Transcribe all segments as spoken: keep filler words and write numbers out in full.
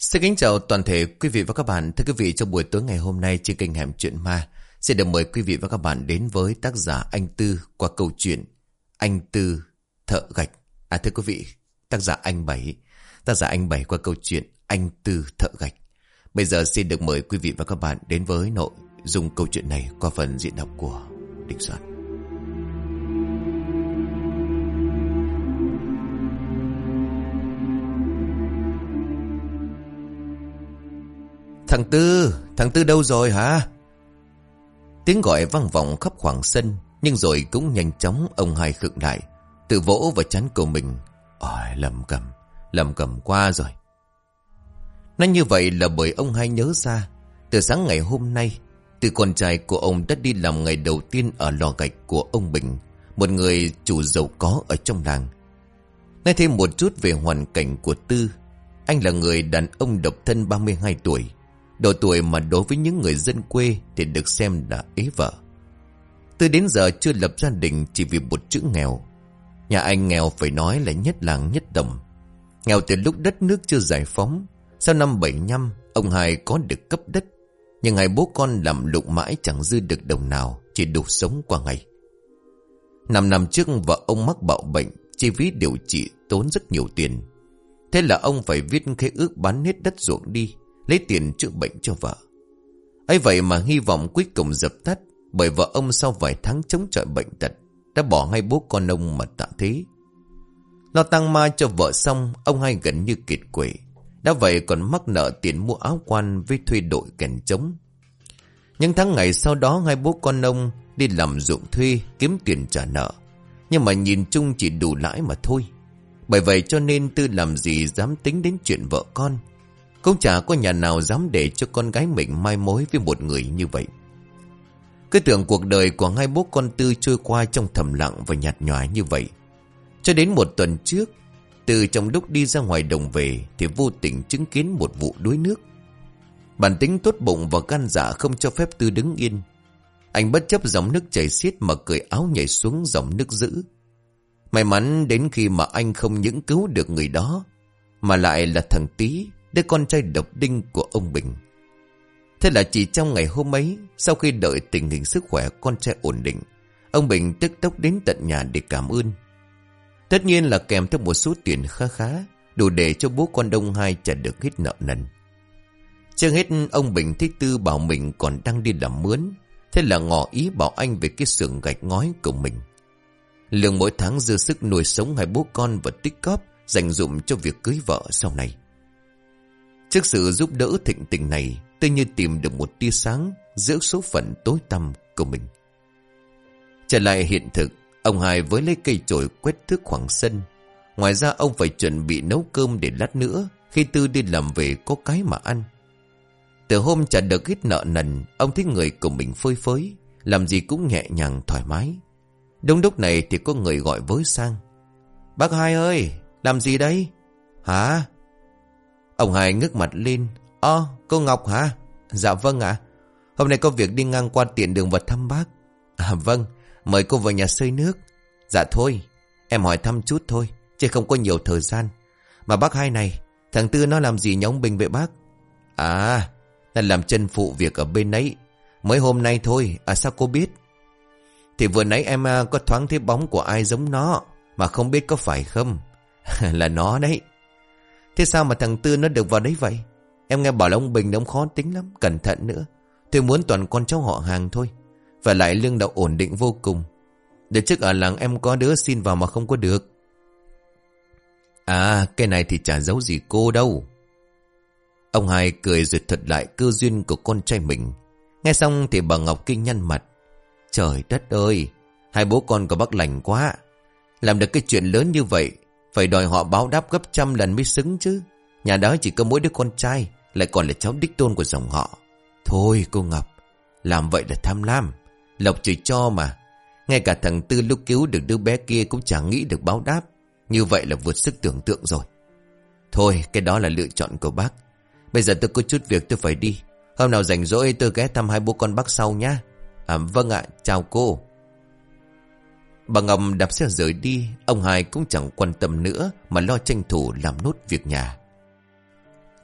Xin kính chào toàn thể quý vị và các bạn. Thưa quý vị, trong buổi tối ngày hôm nay trên kênh Hẻm Chuyện Ma sẽ được mời quý vị và các bạn đến với tác giả Anh Tư qua câu chuyện Anh Tư Thợ Gạch. À thưa quý vị, tác giả Anh Bảy, tác giả Anh Bảy qua câu chuyện Anh Tư Thợ Gạch. Bây giờ xin được mời quý vị và các bạn đến với nội dung câu chuyện này qua phần diễn đọc của Đình Soạn. Thằng Tư, thằng Tư đâu rồi hả? Tiếng gọi vang vọng khắp khoảng sân, nhưng rồi cũng nhanh chóng ông Hai khựng lại, tự vỗ vào trán của mình. Ôi, lầm cầm, lầm cầm qua rồi. Nói như vậy là bởi ông Hai nhớ ra, từ sáng ngày hôm nay, từ con trai của ông đã đi làm ngày đầu tiên ở lò gạch của ông Bình, một người chủ giàu có ở trong làng. Nói thêm một chút về hoàn cảnh của Tư. Anh là người đàn ông độc thân ba mươi hai tuổi. Độ tuổi mà đối với những người dân quê thì được xem là ế vợ. Từ đến giờ chưa lập gia đình chỉ vì một chữ nghèo. Nhà anh nghèo phải nói là nhất làng nhất đồng. Nghèo từ lúc đất nước chưa giải phóng. Sau năm bảy nhăm, ông Hai có được cấp đất. Nhưng hai bố con làm lụng mãi chẳng dư được đồng nào, chỉ đủ sống qua ngày. Năm năm trước vợ ông mắc bạo bệnh, chi phí điều trị tốn rất nhiều tiền. Thế là ông phải viết khế ước bán hết đất ruộng đi, lấy tiền chữa bệnh cho vợ. Ấy vậy mà hy vọng cuối cùng dập tắt, bởi vợ ông sau vài tháng chống chọi bệnh tật đã bỏ hai bố con ông mà tạ thế. Lo tang ma cho vợ xong, ông Hai gần như kiệt quệ. Đã vậy còn mắc nợ tiền mua áo quan với thuê đội kèn trống. Những tháng ngày sau đó hai bố con ông đi làm ruộng thuê kiếm tiền trả nợ, nhưng mà nhìn chung chỉ đủ lãi mà thôi. Bởi vậy cho nên Tư làm gì dám tính đến chuyện vợ con. Cũng chả có nhà nào dám để cho con gái mình mai mối với một người như vậy. Cứ tưởng cuộc đời của hai bố con Tư trôi qua trong thầm lặng và nhạt nhòa như vậy. Cho đến một tuần trước, Tư trong lúc đi ra ngoài đồng về thì vô tình chứng kiến một vụ đuối nước. Bản tính tốt bụng và gan dạ không cho phép Tư đứng yên. Anh bất chấp dòng nước chảy xiết mà cởi áo nhảy xuống dòng nước dữ. May mắn đến khi mà anh không những cứu được người đó, mà lại là thằng Tý, đứa con trai độc đinh của ông Bình. Thế là chỉ trong ngày hôm ấy, sau khi đợi tình hình sức khỏe con trai ổn định, ông Bình tức tốc đến tận nhà để cảm ơn. Tất nhiên là kèm theo một số tiền khá khá, đủ để cho bố con ông Hai trả được hết nợ nần. Chưa hết, ông Bình thấy Tư bảo mình còn đang đi làm mướn, thế là ngỏ ý bảo anh về cái xưởng gạch ngói của mình. Lương mỗi tháng dư sức nuôi sống hai bố con và tích cóp dành dụm cho việc cưới vợ sau này. Trước sự giúp đỡ thịnh tình này, Tư như tìm được một tia sáng giữa số phận tối tăm của mình. Trở lại hiện thực, ông Hai với lấy cây chổi quét thước khoảng sân. Ngoài ra ông phải chuẩn bị nấu cơm để lát nữa khi Tư đi làm về có cái mà ăn. Từ hôm trả được ít nợ nần, ông thấy người của mình phơi phới, làm gì cũng nhẹ nhàng thoải mái. Đúng lúc này thì có người gọi với sang. Bác Hai ơi, làm gì đây? Hả? Ông Hai ngước mặt lên. Ơ, cô Ngọc hả? Dạ vâng ạ. Hôm nay có việc đi ngang qua tiện đường và thăm bác. À vâng, mời cô vào nhà xơi nước. Dạ thôi, em hỏi thăm chút thôi, chứ không có nhiều thời gian. Mà bác Hai này, thằng Tư nó làm gì nhà ông Bình vậy bác? À, là làm chân phụ việc ở bên ấy. Mới hôm nay thôi, à sao cô biết? Thì vừa nãy em có thoáng thấy bóng của ai giống nó, mà không biết có phải không? Là nó đấy. Thế sao mà thằng Tư nó được vào đấy vậy? Em nghe bảo là ông Bình ông khó tính lắm, cẩn thận nữa. Tôi muốn toàn con cháu họ hàng thôi. Và lại lương đậu ổn định vô cùng. Để trước ở làng em có đứa xin vào mà không có được. À, cái này thì chả giấu gì cô đâu. Ông Hai cười rồi thuật lại cơ duyên của con trai mình. Nghe xong thì bà Ngọc kinh nhăn mặt. Trời đất ơi, hai bố con của bác lành quá. Làm được cái chuyện lớn như vậy, phải đòi họ báo đáp gấp trăm lần mới xứng chứ. Nhà đó chỉ có mỗi đứa con trai, lại còn là cháu đích tôn của dòng họ. Thôi cô Ngọc, làm vậy là tham lam. Lộc trời cho mà. Ngay cả thằng Tư lúc cứu được đứa bé kia cũng chẳng nghĩ được báo đáp. Như vậy là vượt sức tưởng tượng rồi. Thôi, cái đó là lựa chọn của bác. Bây giờ tôi có chút việc tôi phải đi. Hôm nào rảnh rỗi tôi ghé thăm hai bố con bác sau nhá. À vâng ạ, chào cô. Bà Ngọc đạp xe rời đi. Ông Hai cũng chẳng quan tâm nữa, mà lo tranh thủ làm nốt việc nhà.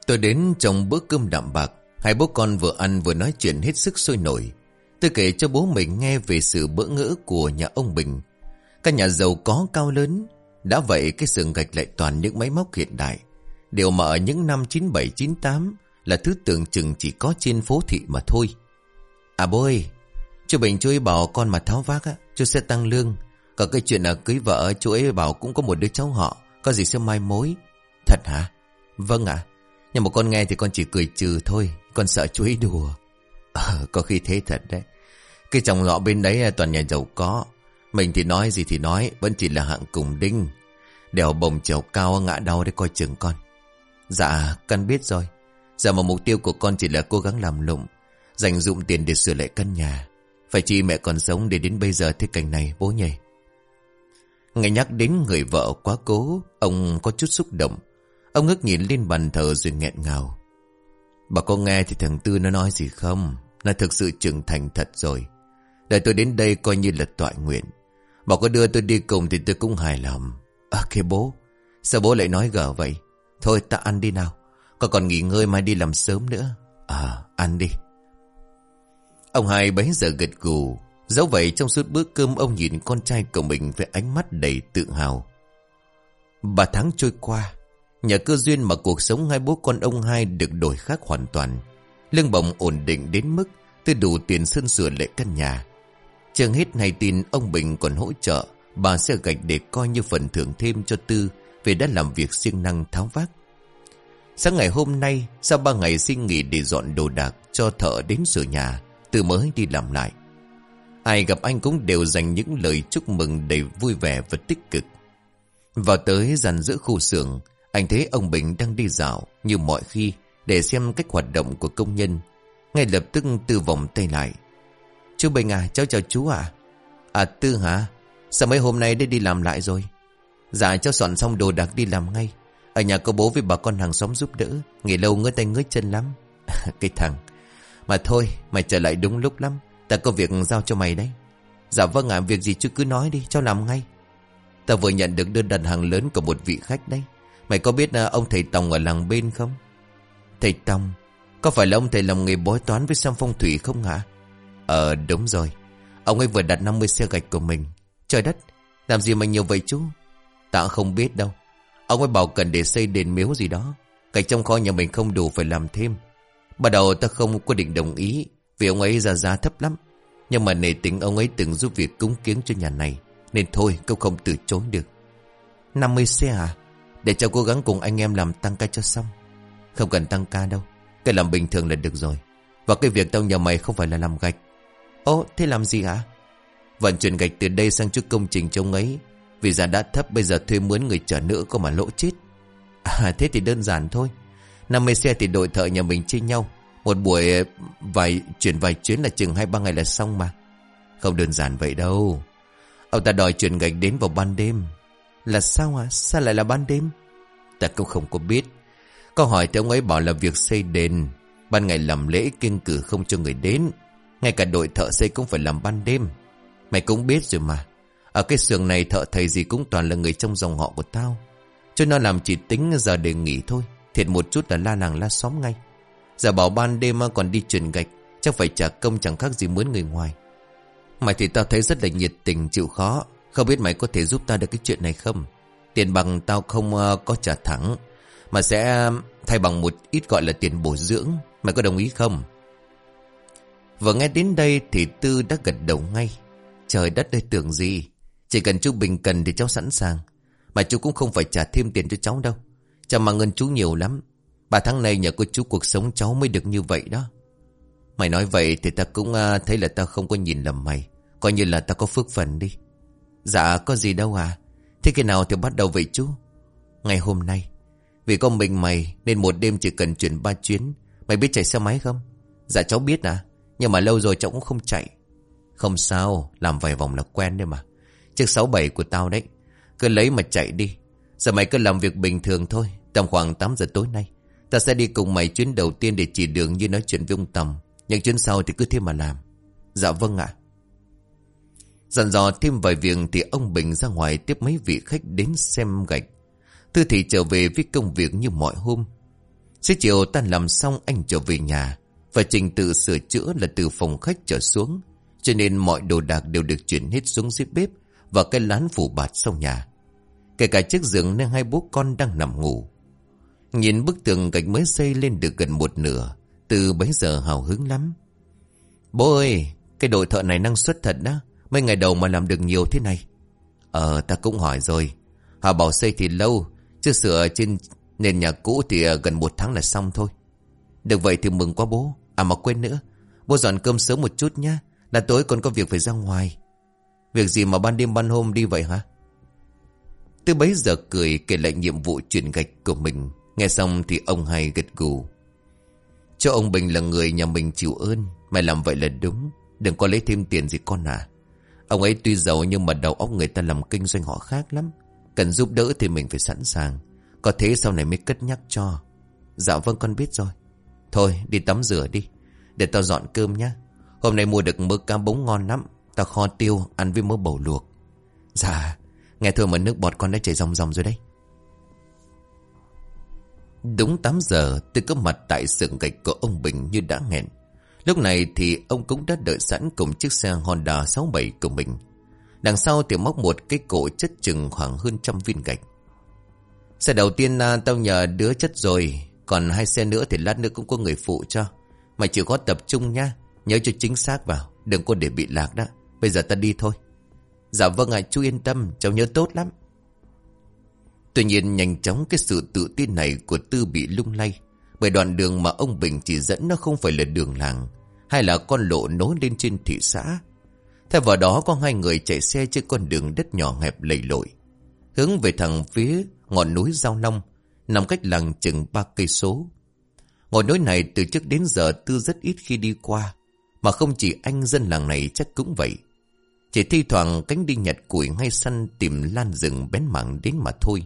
Tôi đến trong bữa cơm đạm bạc. Hai bố con vừa ăn vừa nói chuyện hết sức sôi nổi. Tôi kể cho bố mình nghe về sự bỡ ngỡ của nhà ông Bình. Căn nhà giàu có cao lớn. Đã vậy cái xưởng gạch lại toàn những máy móc hiện đại. Điều mà ở những năm chín bảy chín tám là thứ tưởng chừng chỉ có trên phố thị mà thôi. À bố ơi, chú Bình chú ấy bảo con mà tháo vác á, chú sẽ tăng lương. Còn cái chuyện là cưới vợ, chú ấy bảo cũng có một đứa cháu họ, có gì sẽ mai mối. Thật hả? Vâng ạ. Nhưng mà con nghe thì con chỉ cười trừ thôi. Con sợ chú ấy đùa. Ờ, có khi thế thật đấy. Cái chồng họ bên đấy toàn nhà giàu có. Mình thì nói gì thì nói, vẫn chỉ là hạng cùng đinh. Đèo bồng trèo cao ngã đau để coi chừng con. Dạ, con biết rồi. Giờ mà mục tiêu của con chỉ là cố gắng làm lụng, dành dụm tiền để sửa lại căn nhà. Phải chi mẹ còn sống để đến bây giờ thế cảnh này bố nhỉ? Nghe nhắc đến người vợ quá cố, ông có chút xúc động. Ông ngước nhìn lên bàn thờ rồi nghẹn ngào. Bà có nghe thì thằng Tư nó nói gì không? Nó thực sự trưởng thành thật rồi. Để tôi đến đây coi như là tọa nguyện. Bà có đưa tôi đi cùng thì tôi cũng hài lòng. À kìa bố, sao bố lại nói gở vậy? Thôi ta ăn đi nào. Con còn nghỉ ngơi mai đi làm sớm nữa. À ăn đi. Ông hai bấy giờ gật gù. Dẫu vậy trong suốt bữa cơm ông nhìn con trai của mình với ánh mắt đầy tự hào. Ba tháng trôi qua, nhờ cơ duyên mà cuộc sống hai bố con ông hai được đổi khác hoàn toàn. Lương bổng ổn định đến mức tôi đủ tiền sơn sửa lại căn nhà. Chưa hết hay tin ông Bình còn hỗ trợ bà xe gạch để coi như phần thưởng thêm cho Tư vì đã làm việc siêng năng tháo vác. Sáng ngày hôm nay, sau ba ngày xin nghỉ để dọn đồ đạc cho thợ đến sửa nhà, Tư mới đi làm lại. Ai gặp anh cũng đều dành những lời chúc mừng đầy vui vẻ và tích cực. Vào tới dàn giữa khu xưởng, anh thấy ông Bình đang đi dạo như mọi khi để xem cách hoạt động của công nhân. Ngay lập tức Tư vòng tay lại. Chú Bình à, cháu chào chú ạ. À? à Tư hả? Sao mấy hôm nay đã đi làm lại rồi? Dạ cháu soạn xong đồ đạc đi làm ngay. Ở nhà có bố với bà con hàng xóm giúp đỡ. Nghỉ lâu ngứa tay ngứa chân lắm. Cái thằng. Mà thôi, mày trở lại đúng lúc lắm. Ta có việc giao cho mày đấy. Dạ vâng ạ, việc gì chú cứ nói đi, cháu làm ngay. Ta vừa nhận được đơn đặt hàng lớn của một vị khách đấy. Mày có biết ông thầy Tòng ở làng bên không? Thầy Tòng? Có phải là ông thầy làm nghề bói toán với xem phong thủy không hả? Ờ đúng rồi. Ông ấy vừa đặt năm mươi xe gạch của mình. Trời đất, làm gì mà nhiều vậy chú? Ta không biết đâu. Ông ấy bảo cần để xây đền miếu gì đó. Gạch trong kho nhà mình không đủ phải làm thêm. Bắt đầu ta không có định đồng ý vì ông ấy ra giá thấp lắm. Nhưng mà nể tình ông ấy từng giúp việc cúng kiếng cho nhà này, nên thôi câu không từ chối được. Năm mươi xe à? Để cháu cố gắng cùng anh em làm tăng ca cho xong. Không cần tăng ca đâu, cái làm bình thường là được rồi. Và cái việc tao nhờ mày không phải là làm gạch. Ồ thế làm gì hả? Vận chuyển gạch từ đây sang chỗ công trình cho ông ấy. Vì giá đã thấp bây giờ thuê mướn người chở nữa có mà lỗ chết. À thế thì đơn giản thôi. Năm mươi xe thì đội thợ nhà mình chia nhau. Một buổi vài chuyển vài chuyến là chừng hai ba ngày là xong mà. Không đơn giản vậy đâu. Ông ta đòi chuyển gạch đến vào ban đêm. Là sao à? Sao lại là ban đêm? Ta cũng không có biết. Có hỏi thì ông ấy bảo là việc xây đền. Ban ngày làm lễ kiêng cử không cho người đến. Ngay cả đội thợ xây cũng phải làm ban đêm. Mày cũng biết rồi mà. Ở cái xưởng này thợ thầy gì cũng toàn là người trong dòng họ của tao. Cho nó làm chỉ tính giờ để nghỉ thôi. Thiệt một chút là la làng la xóm ngay. Giờ bảo ban đêm còn đi chuyển gạch, chắc phải trả công chẳng khác gì mướn người ngoài. Mày thì tao thấy rất là nhiệt tình chịu khó. Không biết mày có thể giúp tao được cái chuyện này không? Tiền bằng tao không uh, có trả thẳng, mà sẽ thay bằng một ít gọi là tiền bổ dưỡng. Mày có đồng ý không? Vừa nghe đến đây thì Tư đã gật đầu ngay. Trời đất ơi tưởng gì. Chỉ cần chú Bình cần thì cháu sẵn sàng. Mà chú cũng không phải trả thêm tiền cho cháu đâu. Cháu mang ơn chú nhiều lắm. Ba tháng nay nhờ có chú cuộc sống cháu mới được như vậy đó. Mày nói vậy thì ta cũng uh, thấy là tao không có nhìn lầm mày. Coi như là tao có phước phần đi. Dạ có gì đâu à. Thế khi nào thì bắt đầu vậy chú? Ngày hôm nay. Vì có mình mày nên một đêm chỉ cần chuyển ba chuyến. Mày biết chạy xe máy không? Dạ cháu biết à. Nhưng mà lâu rồi cháu cũng không chạy. Không sao, làm vài vòng là quen đấy mà. Chiếc sáu bảy của tao đấy. Cứ lấy mà chạy đi. Giờ mày cứ làm việc bình thường thôi. Tầm khoảng tám giờ tối nay ta sẽ đi cùng mày chuyến đầu tiên để chỉ đường như nói chuyện với ông Tầm. Những chuyến sau thì cứ thế mà làm. Dạ vâng ạ. Dặn dò thêm vài việc thì ông Bình ra ngoài tiếp mấy vị khách đến xem gạch. Tư thì trở về với công việc như mọi hôm. Xế chiều tan làm xong anh trở về nhà. Và trình tự sửa chữa là từ phòng khách trở xuống, cho nên mọi đồ đạc đều được chuyển hết xuống dưới bếp và cái lán phủ bạt sau nhà. Kể cả chiếc giường nơi hai bố con đang nằm ngủ. Nhìn bức tường gạch mới xây lên được gần một nửa, Tư bấy giờ hào hứng lắm. Bố ơi, cái đội thợ này năng suất thật đó. Mấy ngày đầu mà làm được nhiều thế này. Ờ, ta cũng hỏi rồi. Họ bảo xây thì lâu, chứ sửa trên nền nhà cũ thì gần một tháng là xong thôi. Được vậy thì mừng quá bố. À mà quên nữa, bố dọn cơm sớm một chút nhá, là tối còn có việc phải ra ngoài. Việc gì mà ban đêm ban hôm đi vậy hả? Tư bấy giờ cười kể lại nhiệm vụ chuyển gạch của mình. Nghe xong thì ông Hai gật gù. Cho ông Bình là người nhà mình chịu ơn. Mày làm vậy là đúng. Đừng có lấy thêm tiền gì con à. Ông ấy tuy giàu nhưng mà đầu óc người ta làm kinh doanh họ khác lắm. Cần giúp đỡ thì mình phải sẵn sàng. Có thế sau này mới cất nhắc cho. Dạ vâng con biết rồi. Thôi đi tắm rửa đi, để tao dọn cơm nhá. Hôm nay mua được mớ cá bống ngon lắm. Tao kho tiêu ăn với mớ bầu luộc. Dạ. Nghe thôi mà nước bọt con đã chảy ròng ròng rồi đấy. Đúng tám giờ Tư có mặt tại xưởng gạch của ông Bình như đã hẹn. Lúc này thì ông cũng đã đợi sẵn cùng chiếc xe Honda sáu bảy của mình. Đằng sau thì móc một cái cổ chất chừng khoảng hơn trăm viên gạch. Xe đầu tiên à, tao nhờ đứa chất rồi. Còn hai xe nữa thì lát nữa cũng có người phụ cho. Mày chịu khó tập trung nha. Nhớ cho chính xác vào. Đừng có để bị lạc đó. Bây giờ ta đi thôi. Dạ vâng ạ, chú yên tâm. Cháu nhớ tốt lắm. Tuy nhiên nhanh chóng cái sự tự tin này của Tư bị lung lay. Bởi đoạn đường mà ông Bình chỉ dẫn nó không phải là đường làng, hay là con lộ nối lên trên thị xã. Thay vào đó có hai người chạy xe trên con đường đất nhỏ hẹp lầy lội, hướng về thẳng phía ngọn núi Giao Long, nằm cách làng chừng ba cây số. Ngọn núi này từ trước đến giờ Tư rất ít khi đi qua, mà không chỉ anh dân làng này chắc cũng vậy. Chỉ thi thoảng cánh đi nhặt củi hay săn tìm lan rừng bén mảng đến mà thôi.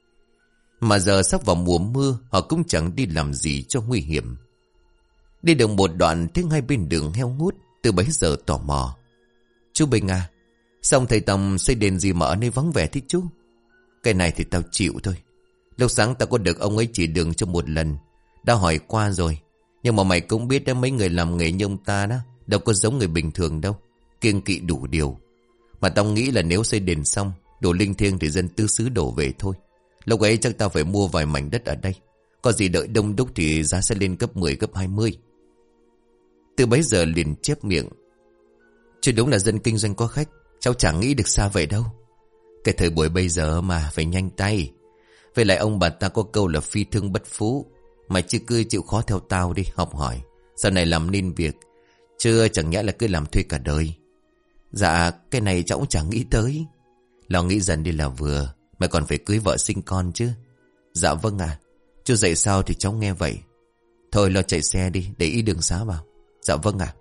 Mà giờ sắp vào mùa mưa, họ cũng chẳng đi làm gì cho nguy hiểm. Đi được một đoạn thấy hai bên đường heo hút. Từ bấy giờ tò mò. Chú Bình à, xong thầy Tòng xây đền gì mà ở nơi vắng vẻ thế chú? Cái này thì tao chịu thôi. Lúc sáng tao có được ông ấy chỉ đường cho một lần. Đã hỏi qua rồi. Nhưng mà mày cũng biết đó, mấy người làm nghề như ông ta đó đâu có giống người bình thường đâu. Kiêng kỵ đủ điều. Mà tao nghĩ là nếu xây đền xong, đồ linh thiêng thì dân tứ xứ đổ về thôi. Lúc ấy chắc tao phải mua vài mảnh đất ở đây. Có gì đợi đông đúc thì giá sẽ lên gấp mười, gấp hai mươi. Từ bấy giờ liền chép miệng. Chứ đúng là dân kinh doanh có khách. Cháu chẳng nghĩ được xa vậy đâu. Cái thời buổi bây giờ mà phải nhanh tay. Với lại ông bà ta có câu là phi thương bất phú. Mày chứ cứ chịu khó theo tao đi, học hỏi. Sau này làm nên việc. Chứ chẳng nhẽ là cứ làm thuê cả đời. Dạ cái này cháu cũng chẳng nghĩ tới. Lo nghĩ dần đi là vừa. Mày còn phải cưới vợ sinh con chứ. Dạ vâng à. Chú dạy sao thì cháu nghe vậy. Thôi lo chạy xe đi, để ý đường xá vào. Dạ vâng à.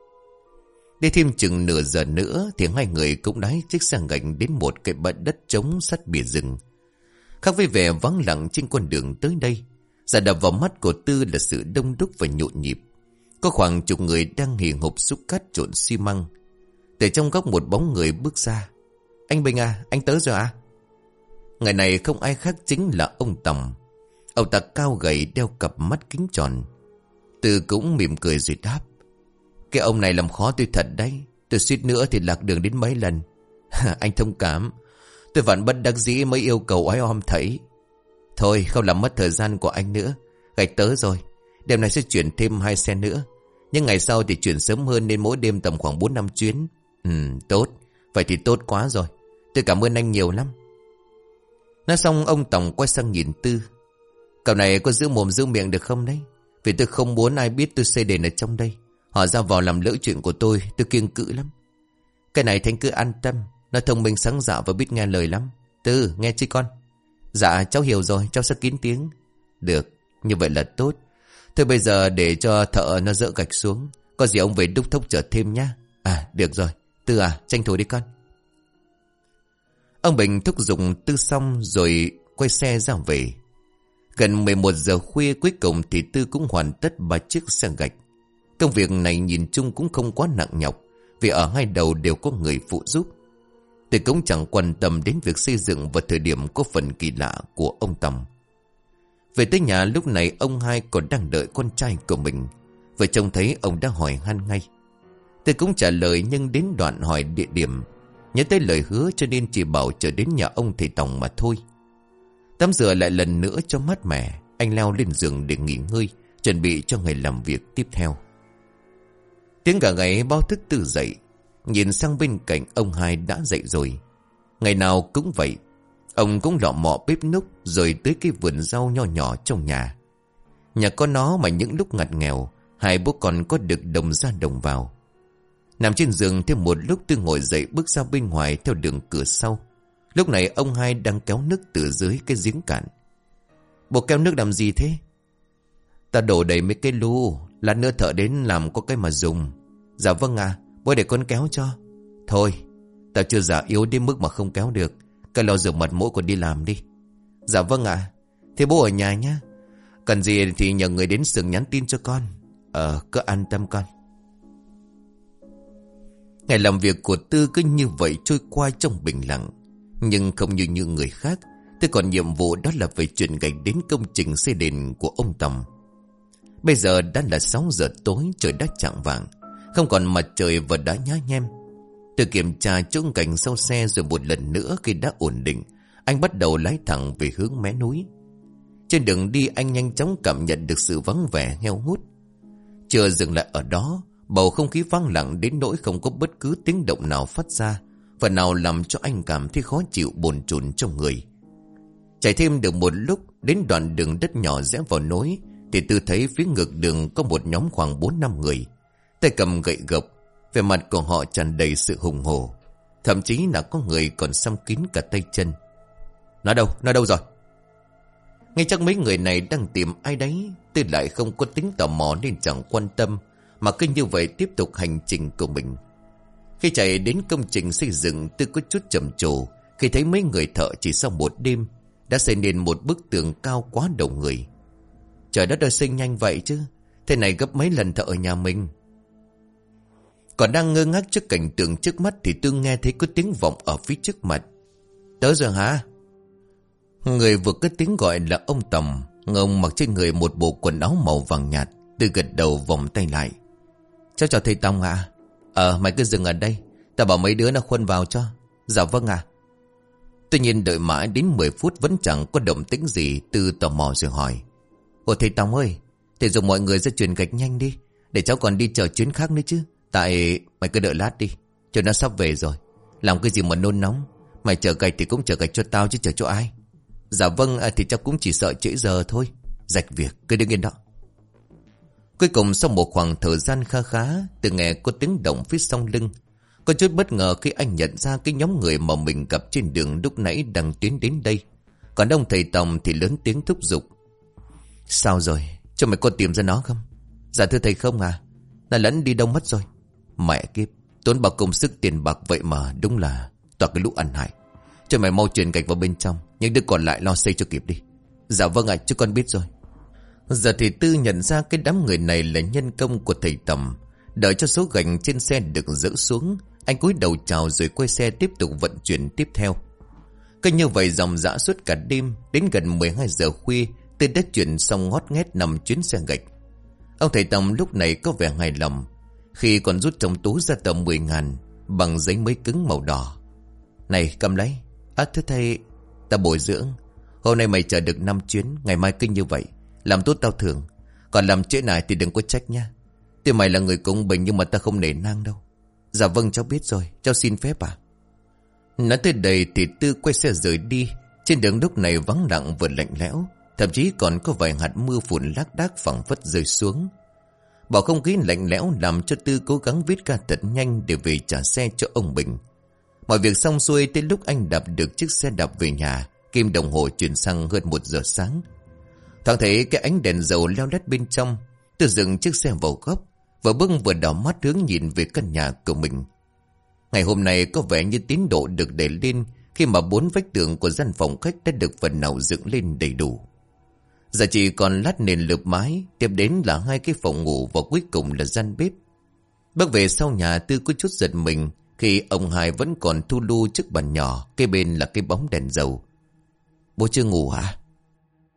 Đi thêm chừng nửa giờ nữa thì hai người cũng đái chiếc xe gạch đến một cái bãi đất trống sát bìa rừng. Khác với vẻ vắng lặng trên con đường tới đây, giờ đập vào mắt của Tư là sự đông đúc và nhộn nhịp. Có khoảng chục người đang hì hục xúc cát trộn xi măng. Từ trong góc một bóng người bước ra. Anh Bình à, anh tới rồi à? Người này không ai khác chính là ông Tòng. Ông ta cao gầy đeo cặp mắt kính tròn. Tư cũng mỉm cười rồi đáp. Cái ông này làm khó tôi thật đấy. Tôi suýt nữa thì lạc đường đến mấy lần. Anh thông cảm. Tôi vẫn bất đắc dĩ mới yêu cầu oái om thảy. Thôi không làm mất thời gian của anh nữa. Gạch tới rồi. Đêm nay sẽ chuyển thêm hai xe nữa. Nhưng ngày sau thì chuyển sớm hơn nên mỗi đêm tầm khoảng bốn năm chuyến. Ừ tốt. Vậy thì tốt quá rồi. Tôi cảm ơn anh nhiều lắm. Nói xong ông Tòng quay sang nhìn Tư. Cậu này có giữ mồm giữ miệng được không đấy? Vì tôi không muốn ai biết tôi xây đền ở trong đây. Họ ra vào làm lỡ chuyện của tôi. Tôi kiêng cữ lắm. Cái này Thanh cứ an tâm. Nó thông minh sáng dạ và biết nghe lời lắm. Tư nghe chứ con? Dạ cháu hiểu rồi. Cháu sẽ kín tiếng. Được như vậy là tốt. Thôi bây giờ để cho thợ nó dỡ gạch xuống. Có gì ông về đúc thúc chở thêm nhá. À được rồi. Tư à tranh thủ đi con. Ông Bình thúc giục Tư xong rồi quay xe ra về. Gần mười một giờ khuya cuối cùng thì Tư cũng hoàn tất ba chiếc xe gạch. Công việc này nhìn chung cũng không quá nặng nhọc, vì ở hai đầu đều có người phụ giúp. Tư cũng chẳng quan tâm đến việc xây dựng vào thời điểm có phần kỳ lạ của ông Tòng. Về tới nhà lúc này ông hai còn đang đợi con trai của mình. Vợ chồng thấy ông đã hỏi han ngay. Tư cũng trả lời, nhưng đến đoạn hỏi địa điểm, nhớ tới lời hứa cho nên chỉ bảo trở đến nhà ông thầy Tòng mà thôi. Tắm rửa lại lần nữa cho mát mẻ, anh leo lên giường để nghỉ ngơi, chuẩn bị cho ngày làm việc tiếp theo. Tiếng gà gáy báo thức Tư dậy. Nhìn sang bên cạnh, ông hai đã dậy rồi. Ngày nào cũng vậy, ông cũng lọ mọ bếp núc rồi tới cái vườn rau nho nhỏ trong nhà. Nhà có nó mà những lúc ngặt nghèo, hai bố con có được đồng ra đồng vào. Nằm trên giường thêm một lúc, Tư ngồi dậy bước ra bên ngoài theo đường cửa sau. Lúc này ông hai đang kéo nước từ dưới cái giếng cạn. Bộ kéo nước làm gì thế? Ta đổ đầy mấy cái lu, lát nữa thợ đến làm có cái mà dùng. Dạ vâng à, bố để con kéo cho. Thôi, ta chưa già yếu đến mức mà không kéo được. Cái lo rửa mặt mũi còn đi làm đi. Dạ vâng ạ. À. Thế bố ở nhà nhá. Cần gì thì nhờ người đến xưởng nhắn tin cho con. Ờ, cứ an tâm con. Ngày làm việc của Tư cứ như vậy trôi qua trong bình lặng. Nhưng không như như người khác, Tư còn nhiệm vụ đó là phải chuyển gạch đến công trình xây đền của ông Tòng. Bây giờ đã là sáu giờ tối, trời đã chạng vạng, không còn mặt trời và đã nhá nhem. Tư kiểm tra chỗ cảnh sau xe rồi một lần nữa khi đã ổn định, anh bắt đầu lái thẳng về hướng mé núi. Trên đường đi anh nhanh chóng cảm nhận được sự vắng vẻ heo hút. Chưa dừng lại ở đó, bầu không khí vắng lặng đến nỗi không có bất cứ tiếng động nào phát ra, phần nào làm cho anh cảm thấy khó chịu bồn chồn trong người. Chạy thêm được một lúc, đến đoạn đường đất nhỏ rẽ vào núi thì Tư thấy phía ngược đường có một nhóm khoảng bốn năm người, tay cầm gậy gộc, vẻ mặt của họ tràn đầy sự hùng hổ, thậm chí là có người còn xăm kín cả tay chân. Nó đâu, nó đâu rồi? Ngay chắc mấy người này đang tìm ai đấy. Tư lại không có tính tò mò nên chẳng quan tâm, mà cứ như vậy tiếp tục hành trình của mình. Khi chạy đến công trình xây dựng, Tư có chút trầm trồ khi thấy mấy người thợ chỉ sau một đêm đã xây nên một bức tường cao quá đầu người. Trời đất ơi, xây nhanh vậy chứ, thế này gấp mấy lần thợ ở nhà mình. Còn đang ngơ ngác trước cảnh tượng trước mắt thì Tư nghe thấy có tiếng vọng ở phía trước mặt. Tới rồi hả? Người vừa cất tiếng gọi là ông Tòng. Ông mặc trên người một bộ quần áo màu vàng nhạt. Tư gật đầu vòng tay lại. Cháu chào thầy Tòng ạ. À? Ờ mày cứ dừng ở đây, ta bảo mấy đứa nó khuân vào cho. Dạ vâng ạ. À. Tuy nhiên đợi mãi đến mười phút vẫn chẳng có động tĩnh gì. Tư tò mò rồi hỏi. Ồ thầy Tòng ơi, thầy dùng mọi người ra chuyển gạch nhanh đi, để cháu còn đi chờ chuyến khác nữa chứ. Tại mày cứ đợi lát đi, cho nó sắp về rồi. Làm cái gì mà nôn nóng. Mày chở gạch thì cũng chở gạch cho tao chứ chở cho ai. Dạ vâng à, thì cháu cũng chỉ sợ trễ giờ thôi. Rạch việc cứ đứng yên đó. Cuối cùng sau một khoảng thời gian kha khá, Từ nghe có tiếng động phía sau lưng. Có chút bất ngờ khi anh nhận ra cái nhóm người mà mình gặp trên đường lúc nãy đang tiến đến đây. Còn ông thầy Tòng thì lớn tiếng thúc giục. Sao rồi, cho mày có tìm ra nó không? Dạ thưa thầy không à. Nó lẫn đi đâu mất rồi. Mẹ kiếp, tốn bao công sức tiền bạc vậy mà đúng là toàn cái lũ ăn hại. Cho mày mau chuyển gạch vào bên trong, những đứa còn lại lo xây cho kịp đi. Dạ vâng ạ, chú con biết rồi. Giờ thì Tư nhận ra cái đám người này là nhân công của thầy Tầm. Đợi cho số gạch trên xe được dỡ xuống, anh cúi đầu chào rồi quay xe tiếp tục vận chuyển tiếp theo. Cứ như vậy dòng dã suốt cả đêm, đến gần mười hai giờ khuya, Tư đã chuyển xong ngót nghét năm chuyến xe gạch. Ông thầy Tầm lúc này có vẻ hài lòng, khi còn rút trong túi ra tầm mười ngàn bằng giấy mới cứng màu đỏ. Này cầm lấy. À thưa thầy, ta bồi dưỡng. Hôm nay mày chờ được năm chuyến, ngày mai kinh như vậy, làm tốt tao thưởng. Còn làm trễ này thì đừng có trách nha. Tuy mày là người công bình nhưng mà ta không nể nang đâu. Dạ vâng cháu biết rồi, cháu xin phép à. Nói tới đây thì Tư quay xe rời đi. Trên đường lúc này vắng lặng vừa lạnh lẽo, thậm chí còn có vài hạt mưa phùn lác đác phẳng phất rơi xuống. Bầu không khí lạnh lẽo làm cho Tư cố gắng viết ca thật nhanh để về trả xe cho ông Bình. Mọi việc xong xuôi, tới lúc anh đạp được chiếc xe đạp về nhà, kim đồng hồ chuyển sang hơn một giờ sáng. Thoáng thấy cái ánh đèn dầu leo lét bên trong, Tư dừng chiếc xe vào góc, vừa bước vừa đảo mắt hướng nhìn về căn nhà của mình. Ngày hôm nay có vẻ như tiến độ được đẩy lên khi mà bốn vách tường của gian phòng khách đã được phần nào dựng lên đầy đủ. Giờ chỉ còn lát nền lợp mái, tiếp đến là hai cái phòng ngủ và cuối cùng là gian bếp. Bước về sau nhà, Tư có chút giật mình khi ông Hai vẫn còn thu lu trước bàn nhỏ, kế bên là cái bóng đèn dầu. Bố chưa ngủ hả?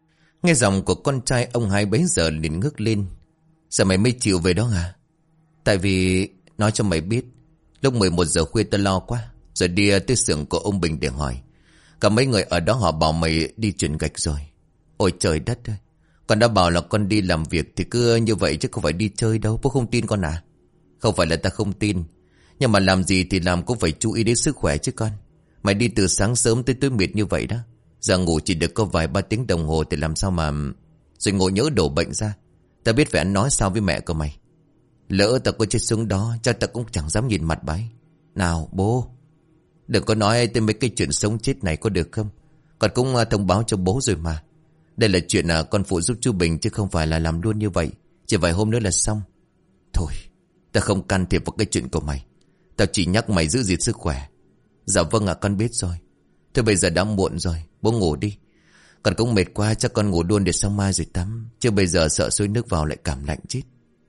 Nghe giọng của con trai, ông Hai bấy giờ liền ngước lên. Sao mày mới chịu về đó hả? Tại vì nói cho mày biết, lúc mười một giờ khuya tao lo quá, rồi đi tới xưởng của ông Bình để hỏi. Cả mấy người ở đó họ bảo mày đi chuyển gạch rồi. Ôi trời đất ơi, con đã bảo là con đi làm việc thì cứ như vậy chứ không phải đi chơi đâu. Bố không tin con à? Không phải là ta không tin, nhưng mà làm gì thì làm cũng phải chú ý đến sức khỏe chứ con. Mày đi từ sáng sớm tới tối mịt như vậy đó, giờ ngủ chỉ được có vài ba tiếng đồng hồ thì làm sao mà... Rồi ngồi nhớ đổ bệnh ra. Ta biết phải ăn nói sao với mẹ của mày. Lỡ ta có chết xuống đó chắc ta cũng chẳng dám nhìn mặt bà ấy. Nào bố, đừng có nói tới mấy cái chuyện sống chết này có được không? Con cũng thông báo cho bố rồi mà. Đây là chuyện à, con phụ giúp chú Bình chứ không phải là làm luôn như vậy. Chỉ vài hôm nữa là xong. Thôi, ta không can thiệp vào cái chuyện của mày. Tao chỉ nhắc mày giữ gìn sức khỏe. Dạ vâng ạ, con biết rồi. Thôi bây giờ đã muộn rồi, bố ngủ đi. Con cũng mệt quá, chắc con ngủ luôn để sáng mai rồi tắm. Chứ bây giờ sợ xối nước vào lại cảm lạnh chết.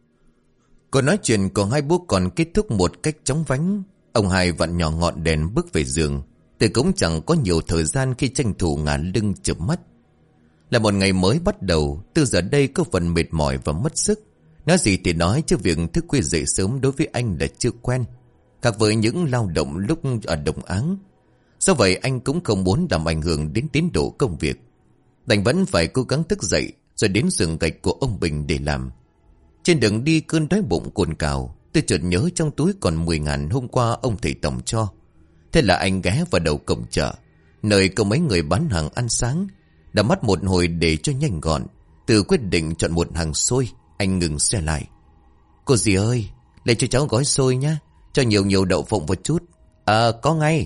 Cuộc nói chuyện của hai bố còn kết thúc một cách chóng vánh. Ông Hai vặn nhỏ ngọn đèn bước về giường. Thì cũng chẳng có nhiều thời gian khi tranh thủ ngả lưng chợp mắt. Là một ngày mới bắt đầu, từ giờ đây có phần mệt mỏi và mất sức. Nói gì thì nói, chứ việc thức khuya dậy sớm đối với anh là chưa quen. Khác với những lao động lúc ở Đồng Áng. Do vậy anh cũng không muốn làm ảnh hưởng đến tiến độ công việc. Đành vẫn phải cố gắng thức dậy rồi đến giường gạch của ông Bình để làm. Trên đường đi cơn đói bụng cồn cào, tôi chợt nhớ trong túi còn mười ngàn hôm qua ông thầy Tổng cho. Thế là anh ghé vào đầu cổng chợ, nơi có mấy người bán hàng ăn sáng. Đã mắt một hồi để cho nhanh gọn, từ quyết định chọn một hàng xôi. Anh ngừng xe lại. Cô dì ơi, lấy cho cháu gói xôi nhá, cho nhiều nhiều đậu phộng một chút. À có ngay.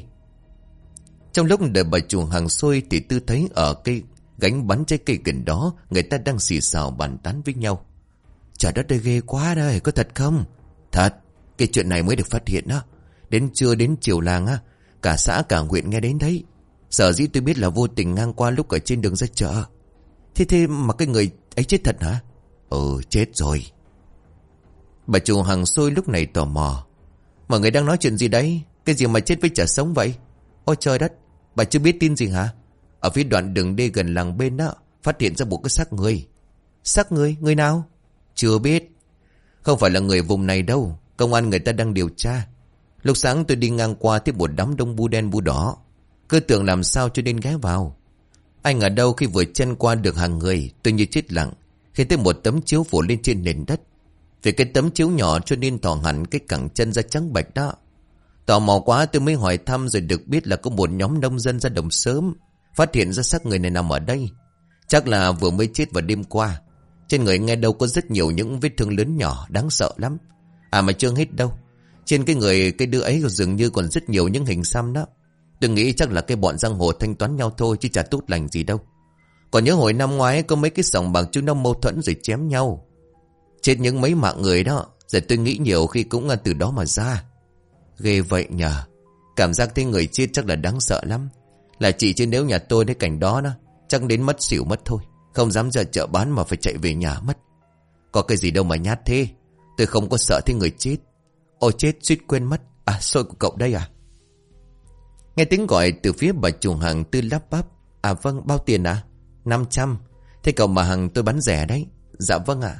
Trong lúc đợi bà chủ hàng xôi thì Tư thấy ở cây gánh bán trái cây gần đó, người ta đang xì xào bàn tán với nhau. Trời đất ơi, ghê quá đây, có thật không? Thật, cái chuyện này mới được phát hiện đó. Đến trưa đến chiều làng á, cả xã cả huyện nghe đến đấy. Sở dĩ tôi biết là vô tình ngang qua lúc ở trên đường ra chợ. Thế thế mà cái người ấy chết thật hả? Ừ, chết rồi. Bà chủ hàng xôi lúc này tò mò. Mọi người đang nói chuyện gì đấy? Cái gì mà chết với chả sống vậy? Ôi trời đất, bà chưa biết tin gì hả? Ở phía đoạn đường đi gần làng bên đó, phát hiện ra một cái xác người. Xác người? Người nào? Chưa biết. Không phải là người vùng này đâu. Công an người ta đang điều tra. Lúc sáng tôi đi ngang qua thấy một đám đông bu đen bu đỏ. Cứ tưởng làm sao cho nên ghé vào. Anh ở đâu khi vừa chân qua được hàng người, tôi như chết lặng khi thấy một tấm chiếu phủ lên trên nền đất. Vì cái tấm chiếu nhỏ cho nên thò hẳn cái cẳng chân ra trắng bạch đó. Tò mò quá tôi mới hỏi thăm, rồi được biết là có một nhóm nông dân ra đồng sớm phát hiện ra xác người này nằm ở đây. Chắc là vừa mới chết vào đêm qua. Trên người nghe đâu có rất nhiều những vết thương lớn nhỏ đáng sợ lắm. À mà chưa hết đâu. Trên cái người cái đứa ấy dường như còn rất nhiều những hình xăm đó. Tôi nghĩ chắc là cái bọn giang hồ thanh toán nhau thôi, chứ chả tốt lành gì đâu. Còn nhớ hồi năm ngoái có mấy cái sòng bạc chúng nó mâu thuẫn rồi chém nhau. Chết những mấy mạng người đó. Giờ tôi nghĩ nhiều khi cũng từ đó mà ra. Ghê vậy nhờ. Cảm giác thấy người chết chắc là đáng sợ lắm. Là chị chứ nếu nhà tôi thấy cảnh đó đó, chắc đến mất xỉu mất thôi. Không dám ra chợ bán mà phải chạy về nhà mất. Có cái gì đâu mà nhát thế. Tôi không có sợ thấy người chết. Ôi chết, suýt quên mất. À xôi của cậu đây à? Nghe tiếng gọi từ phía bà chủ hàng, Tư lắp bắp. À vâng, bao tiền à? năm trăm. Thế cậu mà hàng tôi bán rẻ đấy. Dạ vâng ạ.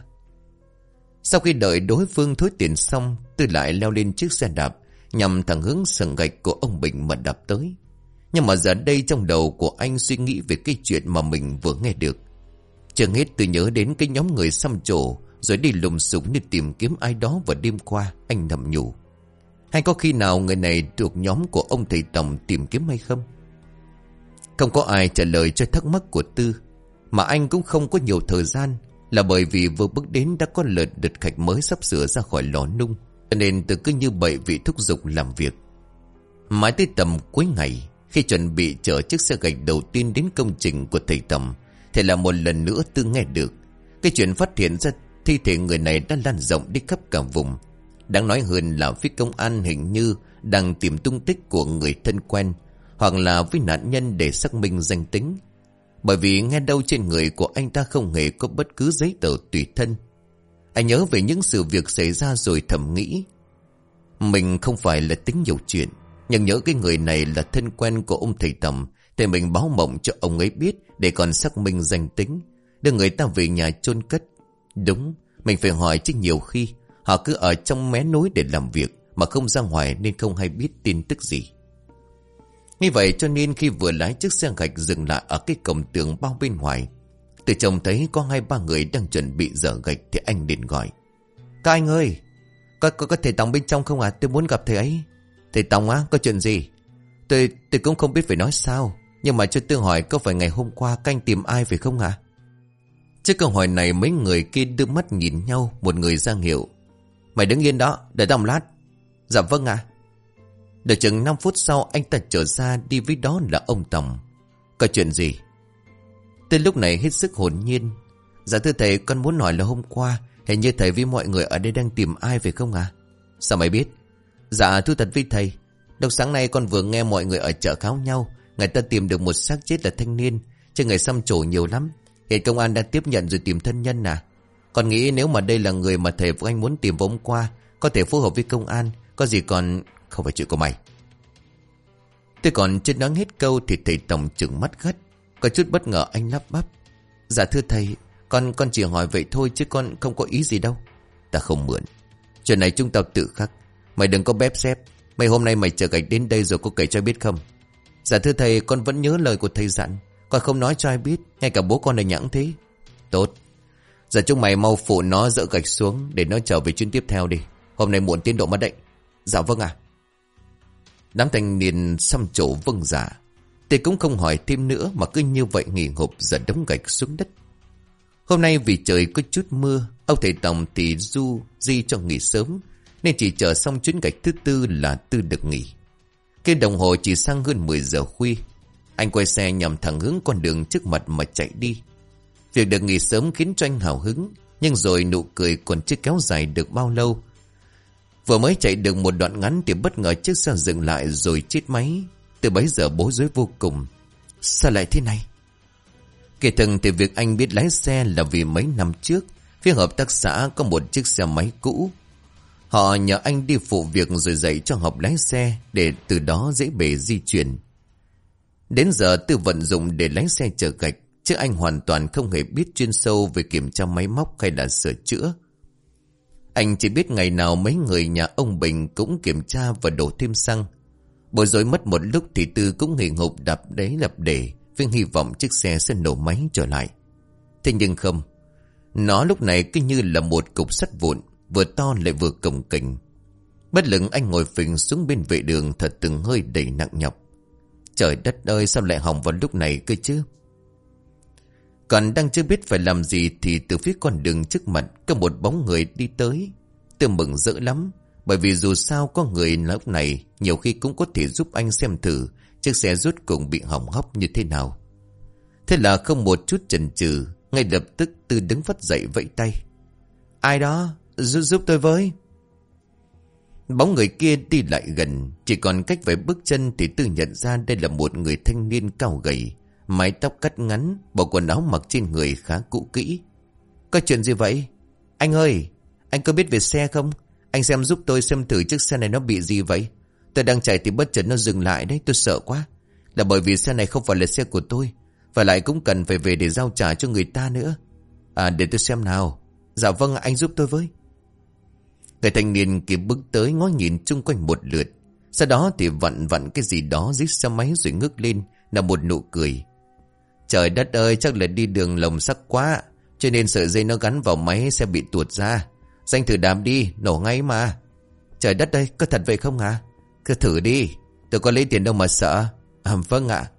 Sau khi đợi đối phương thối tiền xong, Tư lại leo lên chiếc xe đạp, nhằm thẳng hướng sườn gạch của ông Bình mà đạp tới. Nhưng mà giờ đây trong đầu của anh suy nghĩ về cái chuyện mà mình vừa nghe được. Chưa hết Tư nhớ đến cái nhóm người xăm trổ rồi đi lùng súng đi tìm kiếm ai đó vào đêm qua. Anh thầm nhủ, hay có khi nào người này thuộc nhóm của ông thầy Tổng tìm kiếm hay không? Không có ai trả lời cho thắc mắc của Tư, mà anh cũng không có nhiều thời gian, là bởi vì vừa bước đến đã có lượt đợt khách mới sắp sửa ra khỏi lò nung, nên Tư cứ như bậy vị thúc giục làm việc. Mãi tới tầm cuối ngày, khi chuẩn bị chở chiếc xe gạch đầu tiên đến công trình của thầy Tầm, thì là một lần nữa Tư nghe được cái chuyện phát hiện ra thi thể người này đã lan rộng đi khắp cả vùng. Đáng nói hơn là phía công an hình như đang tìm tung tích của người thân quen, hoặc là với nạn nhân để xác minh danh tính. Bởi vì nghe đâu trên người của anh ta không hề có bất cứ giấy tờ tùy thân. Anh nhớ về những sự việc xảy ra rồi thầm nghĩ, mình không phải là tính nhiều chuyện, nhưng nhớ cái người này là thân quen của ông thầy Tầm, thì mình báo mộng cho ông ấy biết để còn xác minh danh tính. đưa người ta về nhà chôn cất. Đúng, mình phải hỏi chứ nhiều khi họ cứ ở trong mé núi để làm việc mà không ra ngoài nên không hay biết tin tức gì. Như vậy cho nên khi vừa lái chiếc xe gạch dừng lại ở cái cổng tường bao bên ngoài, từ trông thấy có hai ba người đang chuẩn bị dỡ gạch thì anh liền gọi: Các anh ơi, có, có, có thầy Tòng bên trong không ạ? À? Tôi muốn gặp thầy ấy. Thầy Tòng á, có chuyện gì? Tôi tôi cũng không biết phải nói sao, nhưng mà cho tôi hỏi, có phải ngày hôm qua các anh tìm ai phải không ạ? À? Trước câu hỏi này mấy người kia đưa mắt nhìn nhau, một người ra hiệu: Mày đứng yên đó, đợi tao một lát. Dạ vâng ạ. À. Đợi chừng năm phút sau anh ta trở ra, đi với đó là ông Tòng. Có chuyện gì? Tới lúc này hết sức hồn nhiên: Dạ thưa thầy, con muốn hỏi là hôm qua hình như thầy với mọi người ở đây đang tìm ai phải không à? Sao mày biết? Dạ thưa thật với thầy, lúc sáng nay con vừa nghe mọi người ở chợ kháo nhau, người ta tìm được một xác chết là thanh niên, trên người xăm trổ nhiều lắm. Hiện công an đang tiếp nhận rồi tìm thân nhân à. Con nghĩ nếu mà đây là người mà thầy và anh muốn tìm vào hôm qua, có thể phối hợp với công an. Có gì còn không phải chuyện của mày. Tôi còn chưa nói hết câu thì thầy Tòng trừng mắt gắt. Có chút bất ngờ anh lắp bắp: Dạ thưa thầy, Con con chỉ hỏi vậy thôi chứ con không có ý gì đâu. Ta không mượn. Chuyện này chúng tao tự khắc. Mày đừng có bép xép. Mấy hôm nay mày chở gạch đến đây rồi có kể cho biết không? Dạ thưa thầy, con vẫn nhớ lời của thầy dặn. Con không nói cho ai biết. Ngay cả bố con này nhẵng thế. Tốt. Giờ chúng mày mau phụ nó dỡ gạch xuống để nó trở về chuyến tiếp theo đi. Hôm nay muộn tiến độ mất định. Dạ vâng ạ. À. Đám thanh niên xăm trổ vâng dạ. Thì cũng không hỏi thêm nữa mà cứ như vậy nghỉ ngộp dỡ đống gạch xuống đất. Hôm nay vì trời có chút mưa, ông thầy Tòng thì du di cho nghỉ sớm, nên chỉ chờ xong chuyến gạch thứ tư là Tư được nghỉ. Cái đồng hồ chỉ sang hơn mười giờ khuya. Anh quay xe nhằm thẳng hướng con đường trước mặt mà chạy đi. Việc được nghỉ sớm khiến cho anh hào hứng, nhưng rồi nụ cười còn chưa kéo dài được bao lâu. Vừa mới chạy được một đoạn ngắn thì bất ngờ chiếc xe dừng lại rồi chết máy. Từ bấy giờ bối rối vô cùng. Sao lại thế này? Kể từng thì việc anh biết lái xe là vì mấy năm trước phía hợp tác xã có một chiếc xe máy cũ. Họ nhờ anh đi phụ việc rồi dạy cho học lái xe để từ đó dễ bề di chuyển. Đến giờ Tư vận dụng để lái xe chở gạch, chứ anh hoàn toàn không hề biết chuyên sâu về kiểm tra máy móc hay là sửa chữa. Anh chỉ biết ngày nào mấy người nhà ông Bình cũng kiểm tra và đổ thêm xăng. Bối rối mất một lúc thì Tư cũng hì hục đạp đấy đập để, với hy vọng chiếc xe sẽ nổ máy trở lại. Thế nhưng không. Nó lúc này cứ như là một cục sắt vụn, vừa to lại vừa cồng kềnh. Bất lực anh ngồi phình xuống bên vệ đường thật từng hơi đầy nặng nhọc. Trời đất ơi, sao lại hỏng vào lúc này cơ chứ? Còn đang chưa biết phải làm gì thì từ phía con đường trước mặt có một bóng người đi tới. Tôi mừng rỡ lắm, bởi vì dù sao có người lúc này nhiều khi cũng có thể giúp anh xem thử chiếc xe rốt cuộc bị hỏng hóc như thế nào. Thế là không một chút chần chừ, ngay lập tức Tư đứng phắt dậy vẫy tay. Ai đó, giúp, giúp tôi với. Bóng người kia đi lại gần, chỉ còn cách vài bước chân thì Tư nhận ra đây là một người thanh niên cao gầy, mái tóc cắt ngắn, bộ quần áo mặc trên người khá cũ kỹ. Có chuyện gì vậy? Anh ơi, anh có biết về xe không? Anh xem giúp tôi xem thử chiếc xe này nó bị gì vậy? Tôi đang chạy thì bất chợt nó dừng lại đấy, tôi sợ quá. Là bởi vì xe này không phải là xe của tôi, và lại cũng cần phải về để giao trả cho người ta nữa. À, để tôi xem nào. Dạ vâng, anh giúp tôi với. Người thanh niên kia bước tới ngó nhìn chung quanh một lượt, sau đó thì vặn vặn cái gì đó dưới xe máy rồi ngước lên là một nụ cười. Trời đất ơi, chắc là đi đường lồng sắc quá, cho nên sợi dây nó gắn vào máy sẽ bị tuột ra. Danh thử đạp đi, nổ ngay mà. Trời đất ơi, có thật vậy không hả? Cứ thử đi, tôi có lấy tiền đâu mà sợ. À, vâng ạ.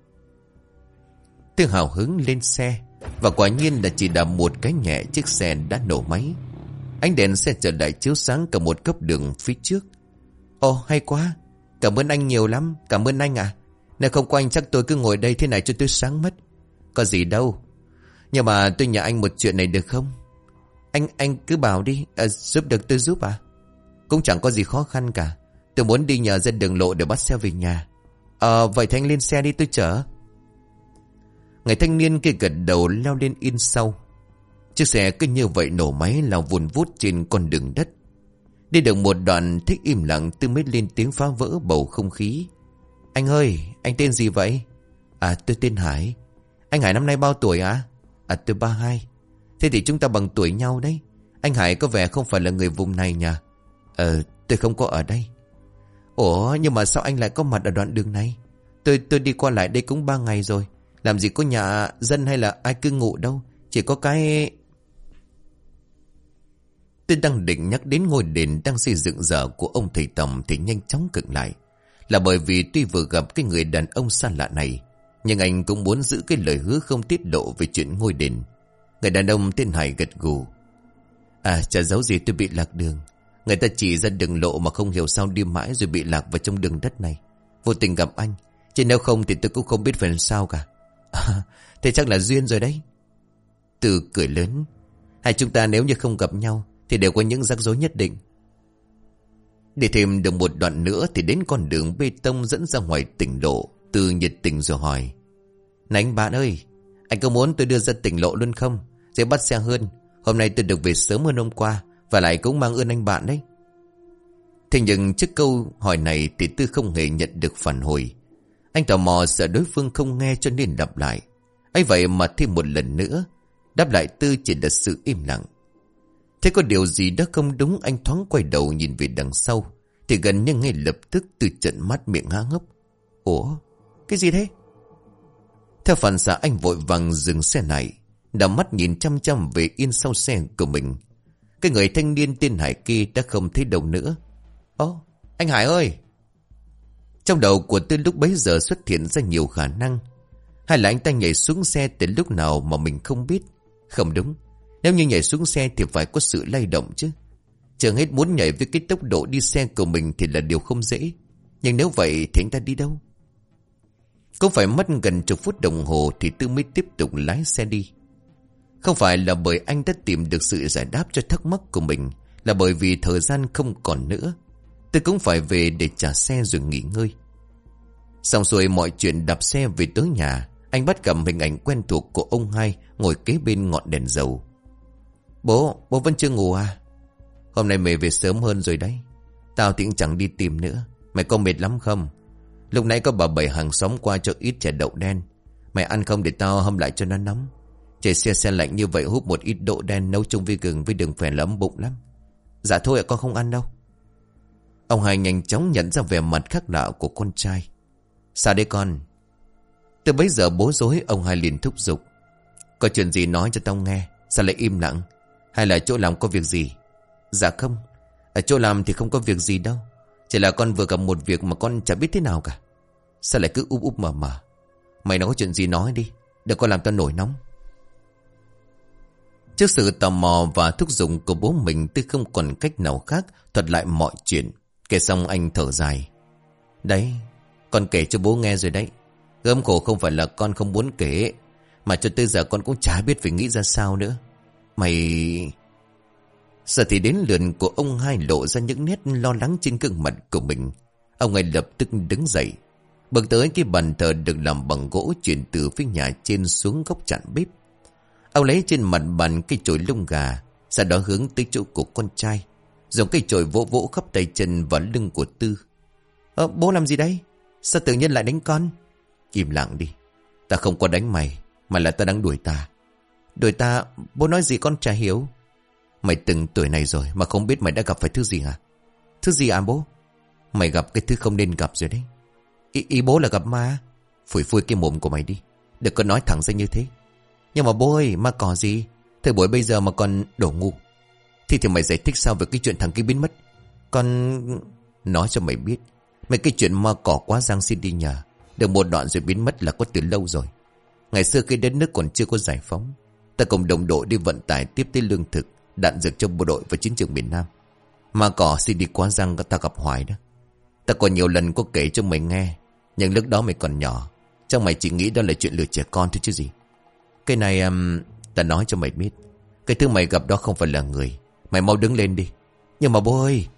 Tư hào hứng lên xe, và quả nhiên là chỉ đạp một cái nhẹ chiếc xe đã nổ máy. Ánh đèn xe trở lại chiếu sáng cả một cấp đường phía trước. Ồ, hay quá. Cảm ơn anh nhiều lắm. Cảm ơn anh ạ. Nếu không có anh chắc tôi cứ ngồi đây thế này cho tôi sáng mất. Có gì đâu. Nhưng mà tôi nhờ anh một chuyện này được không? Anh anh cứ bảo đi. À, giúp được tôi giúp à? Cũng chẳng có gì khó khăn cả. Tôi muốn đi nhờ dân đường lộ để bắt xe về nhà. Ờ, vậy thì anh lên xe đi, tôi chở. Người thanh niên kia gật đầu leo lên yên sau. Chiếc xe cứ như vậy nổ máy lao vùn vút trên con đường đất. Đi được một đoạn thích im lặng, Tư mới lên tiếng phá vỡ bầu không khí. Anh ơi, anh tên gì vậy? À, tôi tên Hải. Anh Hải năm nay bao tuổi á? À tôi ba hai. Thế thì chúng ta bằng tuổi nhau đấy. Anh Hải có vẻ không phải là người vùng này nhỉ? Ờ tôi không có ở đây. Ủa nhưng mà sao anh lại có mặt ở đoạn đường này? Tôi tôi đi qua lại đây cũng ba ngày rồi. Làm gì có nhà dân hay là ai cư ngụ đâu. Chỉ có cái... Tôi đang định nhắc đến ngôi đền đang xây dựng dở của ông thầy Tầm thì nhanh chóng cựng lại. Là bởi vì tuy vừa gặp cái người đàn ông xa lạ này, nhưng anh cũng muốn giữ cái lời hứa không tiết lộ về chuyện ngôi đền. Người đàn ông tên Hải gật gù. À chả giấu gì tôi bị lạc đường. Người ta chỉ ra đường lộ mà không hiểu sao đi mãi rồi bị lạc vào trong đường đất này. Vô tình gặp anh. Chứ nếu không thì tôi cũng không biết phải làm sao cả. À, thế chắc là duyên rồi đấy. Từ cười lớn. Hai chúng ta nếu như không gặp nhau thì đều có những rắc rối nhất định. Đi thêm được một đoạn nữa thì đến con đường bê tông dẫn ra ngoài tỉnh lộ. Từ nhiệt tình rồi hỏi. Này anh bạn ơi, anh có muốn tôi đưa ra tỉnh lộ luôn không? Dễ bắt xe hơn. Hôm nay tôi được về sớm hơn hôm qua. Và lại cũng mang ơn anh bạn đấy. Thế nhưng trước câu hỏi này thì Tư không hề nhận được phản hồi. Anh tò mò sợ đối phương không nghe cho nên đáp lại. ấy vậy mà thêm một lần nữa đáp lại Tư chỉ là sự im lặng. Thế có điều gì đó không đúng, anh thoáng quay đầu nhìn về đằng sau thì gần như ngay lập tức Tư trợn mắt miệng há hốc. Ủa cái gì thế? Theo phản xạ anh vội vàng dừng xe lại, đảo mắt nhìn chăm chăm về yên sau xe của mình. Cái người thanh niên tên Hải kia đã không thấy đâu nữa. Ồ anh Hải ơi! Trong đầu của Tư lúc bấy giờ xuất hiện ra nhiều khả năng. Hay là anh ta nhảy xuống xe từ lúc nào mà mình không biết? Không đúng, nếu như nhảy xuống xe thì phải có sự lay động chứ. Chẳng hết muốn nhảy với cái tốc độ đi xe của mình thì là điều không dễ. Nhưng nếu vậy thì anh ta đi đâu? Cũng phải mất gần chục phút đồng hồ thì Tư mới tiếp tục lái xe đi. Không phải là bởi anh đã tìm được sự giải đáp cho thắc mắc của mình, là bởi vì thời gian không còn nữa. Tư cũng phải về để trả xe rồi nghỉ ngơi. Xong xuôi mọi chuyện, đạp xe về tới nhà, anh bắt gặp hình ảnh quen thuộc của ông hai ngồi kế bên ngọn đèn dầu. Bố, bố vẫn chưa ngủ à? Hôm nay mày về sớm hơn rồi đấy. Tao thì cũng chẳng đi tìm nữa. Mày có mệt lắm không? Lúc nãy có bà Bảy hàng xóm qua cho ít chè đậu đen. Mày ăn không để tao hâm lại cho nó nóng. Trời xe xe lạnh như vậy hút một ít đậu đen nấu chung với gừng với đường phèn là ấm bụng lắm. Dạ thôi ạ, con không ăn đâu. Ông hai nhanh chóng nhận ra vẻ mặt khác lạ của con trai. Sao đấy con? Từ bấy giờ bố rối, ông hai liền thúc giục. Có chuyện gì nói cho tao nghe. Sao lại im lặng? Hay là chỗ làm có việc gì? Dạ không, ở chỗ làm thì không có việc gì đâu. Chỉ là con vừa gặp một việc mà con chả biết thế nào cả. Sao lại cứ úp úp mờ mờ? Mày nói có chuyện gì nói đi, đừng có làm tao nổi nóng. Trước sự tò mò và thúc giục của bố mình, Tư không còn cách nào khác thuật lại mọi chuyện. Kể xong anh thở dài. Đấy, con kể cho bố nghe rồi đấy. Gớm khổ không phải là con không muốn kể, mà cho tới giờ con cũng chả biết phải nghĩ ra sao nữa. Mày... Giờ thì đến lượt của ông hai lộ ra những nét lo lắng trên gương mặt của mình. Ông ấy lập tức đứng dậy, bước tới cái bàn thờ được làm bằng gỗ chuyển từ phía nhà trên xuống góc chặn bếp. Ông lấy trên mặt bàn cây chổi lông gà, sau đó hướng tới chỗ của con trai, dùng cây chổi vỗ vỗ khắp tay chân và lưng của Tư. Ờ, bố làm gì đấy? Sao tự nhiên lại đánh con? Im lặng đi, ta không có đánh mày, mà là ta đang đuổi ta. Đuổi ta? Bố nói gì con chả hiểu. Mày từng tuổi này rồi mà không biết mày đã gặp phải thứ gì hả? Thứ gì à bố? Mày gặp cái thứ không nên gặp rồi đấy. Ý, ý bố là gặp ma? Phủi phui cái mồm của mày đi, đừng có nói thẳng ra như thế. Nhưng mà bố ơi, ma cỏ gì? Thời buổi bây giờ mà còn đổ ngu. Thì thì mày giải thích sao về cái chuyện thằng kia biến mất? Con... Nói cho mày biết, mấy cái chuyện ma cỏ quá giang xin đi nhờ. Được một đoạn rồi biến mất là có từ lâu rồi. Ngày xưa khi đất nước còn chưa có giải phóng, ta cùng đồng đội đi vận tải tiếp tế lương thực, đạn dược cho bộ đội và chiến trường miền Nam. Ma cỏ xin đi quá giang ta gặp hoài đó. Ta còn nhiều lần có kể cho mày nghe, nhưng lúc đó mày còn nhỏ, chắc mày chỉ nghĩ đó là chuyện lừa trẻ con thôi chứ gì. Cái này um, ta nói cho mày biết, cái thứ mày gặp đó không phải là người. Mày mau đứng lên đi. Nhưng mà bố ơi...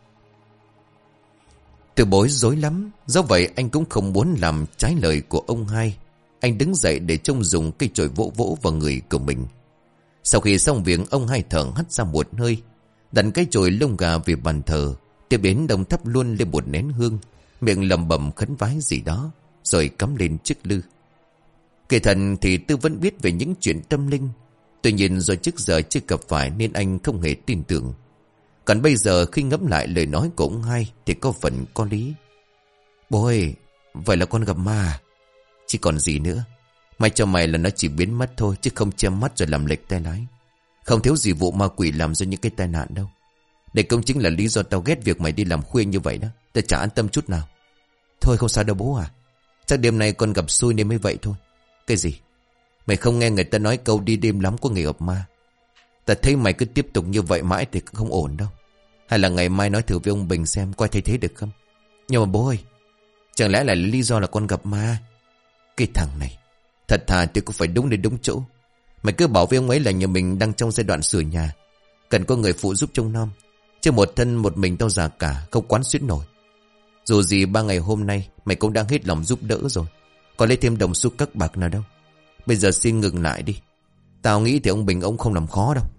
Từ bối rối lắm, do vậy anh cũng không muốn làm trái lời của ông hai. Anh đứng dậy để trông dùng cây chổi vỗ vỗ vào người của mình. Sau khi xong việc, ông hai thở hắt ra một hơi, đặt cây chổi lông gà về bàn thờ, tiếp đến đồng thắp luôn lên một nén hương, miệng lẩm bẩm khấn vái gì đó, rồi cắm lên chiếc lư. Kể thần thì Tư vẫn biết về những chuyện tâm linh, Tuy nhiên do trước giờ chưa gặp phải nên anh không hề tin tưởng. Còn bây giờ khi ngẫm lại lời nói của ông hai thì có phần có lý. Bố ơi, vậy là con gặp ma. Chỉ còn gì nữa. May cho mày là nó chỉ biến mất thôi, chứ không che mắt rồi làm lệch tay lái. Không thiếu gì vụ ma quỷ làm ra những cái tai nạn đâu. Đây cũng chính là lý do tao ghét việc mày đi làm khuya như vậy đó. Tao chả an tâm chút nào. Thôi không sao đâu bố à. Chắc đêm nay con gặp xui nên mới vậy thôi. Cái gì? Mày không nghe người ta nói câu đi đêm lắm có nghề gặp ma. Ta thấy mày cứ tiếp tục như vậy mãi thì không ổn đâu. Hay là ngày mai nói thử với ông Bình xem coi thấy thế được không? Nhưng mà bố ơi, chẳng lẽ là lý do là con gặp ma? Cái thằng này, thật thà thì cũng phải đúng đến đúng chỗ. Mày cứ bảo với ông ấy là nhà mình đang trong giai đoạn sửa nhà, cần có người phụ giúp trông nom. Chứ một thân một mình tao già cả, không quán xuyến nổi. Dù gì ba ngày hôm nay mày cũng đang hết lòng giúp đỡ rồi, còn lấy thêm đồng xu các bạc nào đâu. Bây giờ xin ngừng lại đi. Tao nghĩ thì ông Bình ông không làm khó đâu.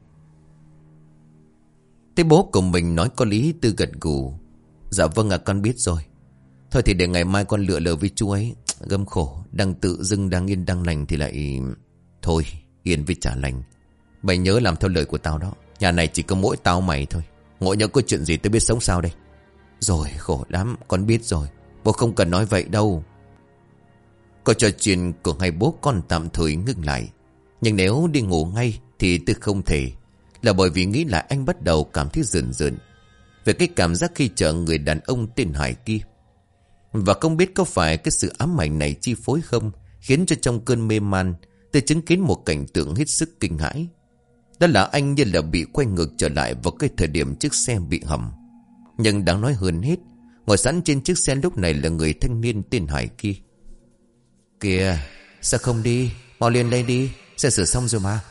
Thế bố của mình nói có lý, Tư gật gù. Dạ vâng ạ, con biết rồi. Thôi thì để ngày mai con lựa lờ với chú ấy. Gâm khổ, đang tự dưng đang yên đang lành thì lại... Thôi, yên với chả lành. Mày nhớ làm theo lời của tao đó. Nhà này chỉ có mỗi tao mày thôi. Ngộ nhỡ có chuyện gì tôi biết sống sao đây. Rồi, khổ lắm, con biết rồi. Bố không cần nói vậy đâu. Câu trò chuyện của hai bố con tạm thời ngưng lại. Nhưng nếu đi ngủ ngay thì Tư không thể. Là bởi vì nghĩ lại anh bắt đầu cảm thấy rợn rợn về cái cảm giác khi chở người đàn ông tên Hải kia. Và không biết có phải cái sự ám ảnh này chi phối không, khiến cho trong cơn mê man Tư chứng kiến một cảnh tượng hết sức kinh hãi. Đó là anh như là bị quay ngược trở lại vào cái thời điểm chiếc xe bị hầm. Nhưng đáng nói hơn hết, ngồi sẵn trên chiếc xe lúc này là người thanh niên tên Hải kia. Kìa, sao không đi? Mau lên đây đi, xe sửa xong rồi mà.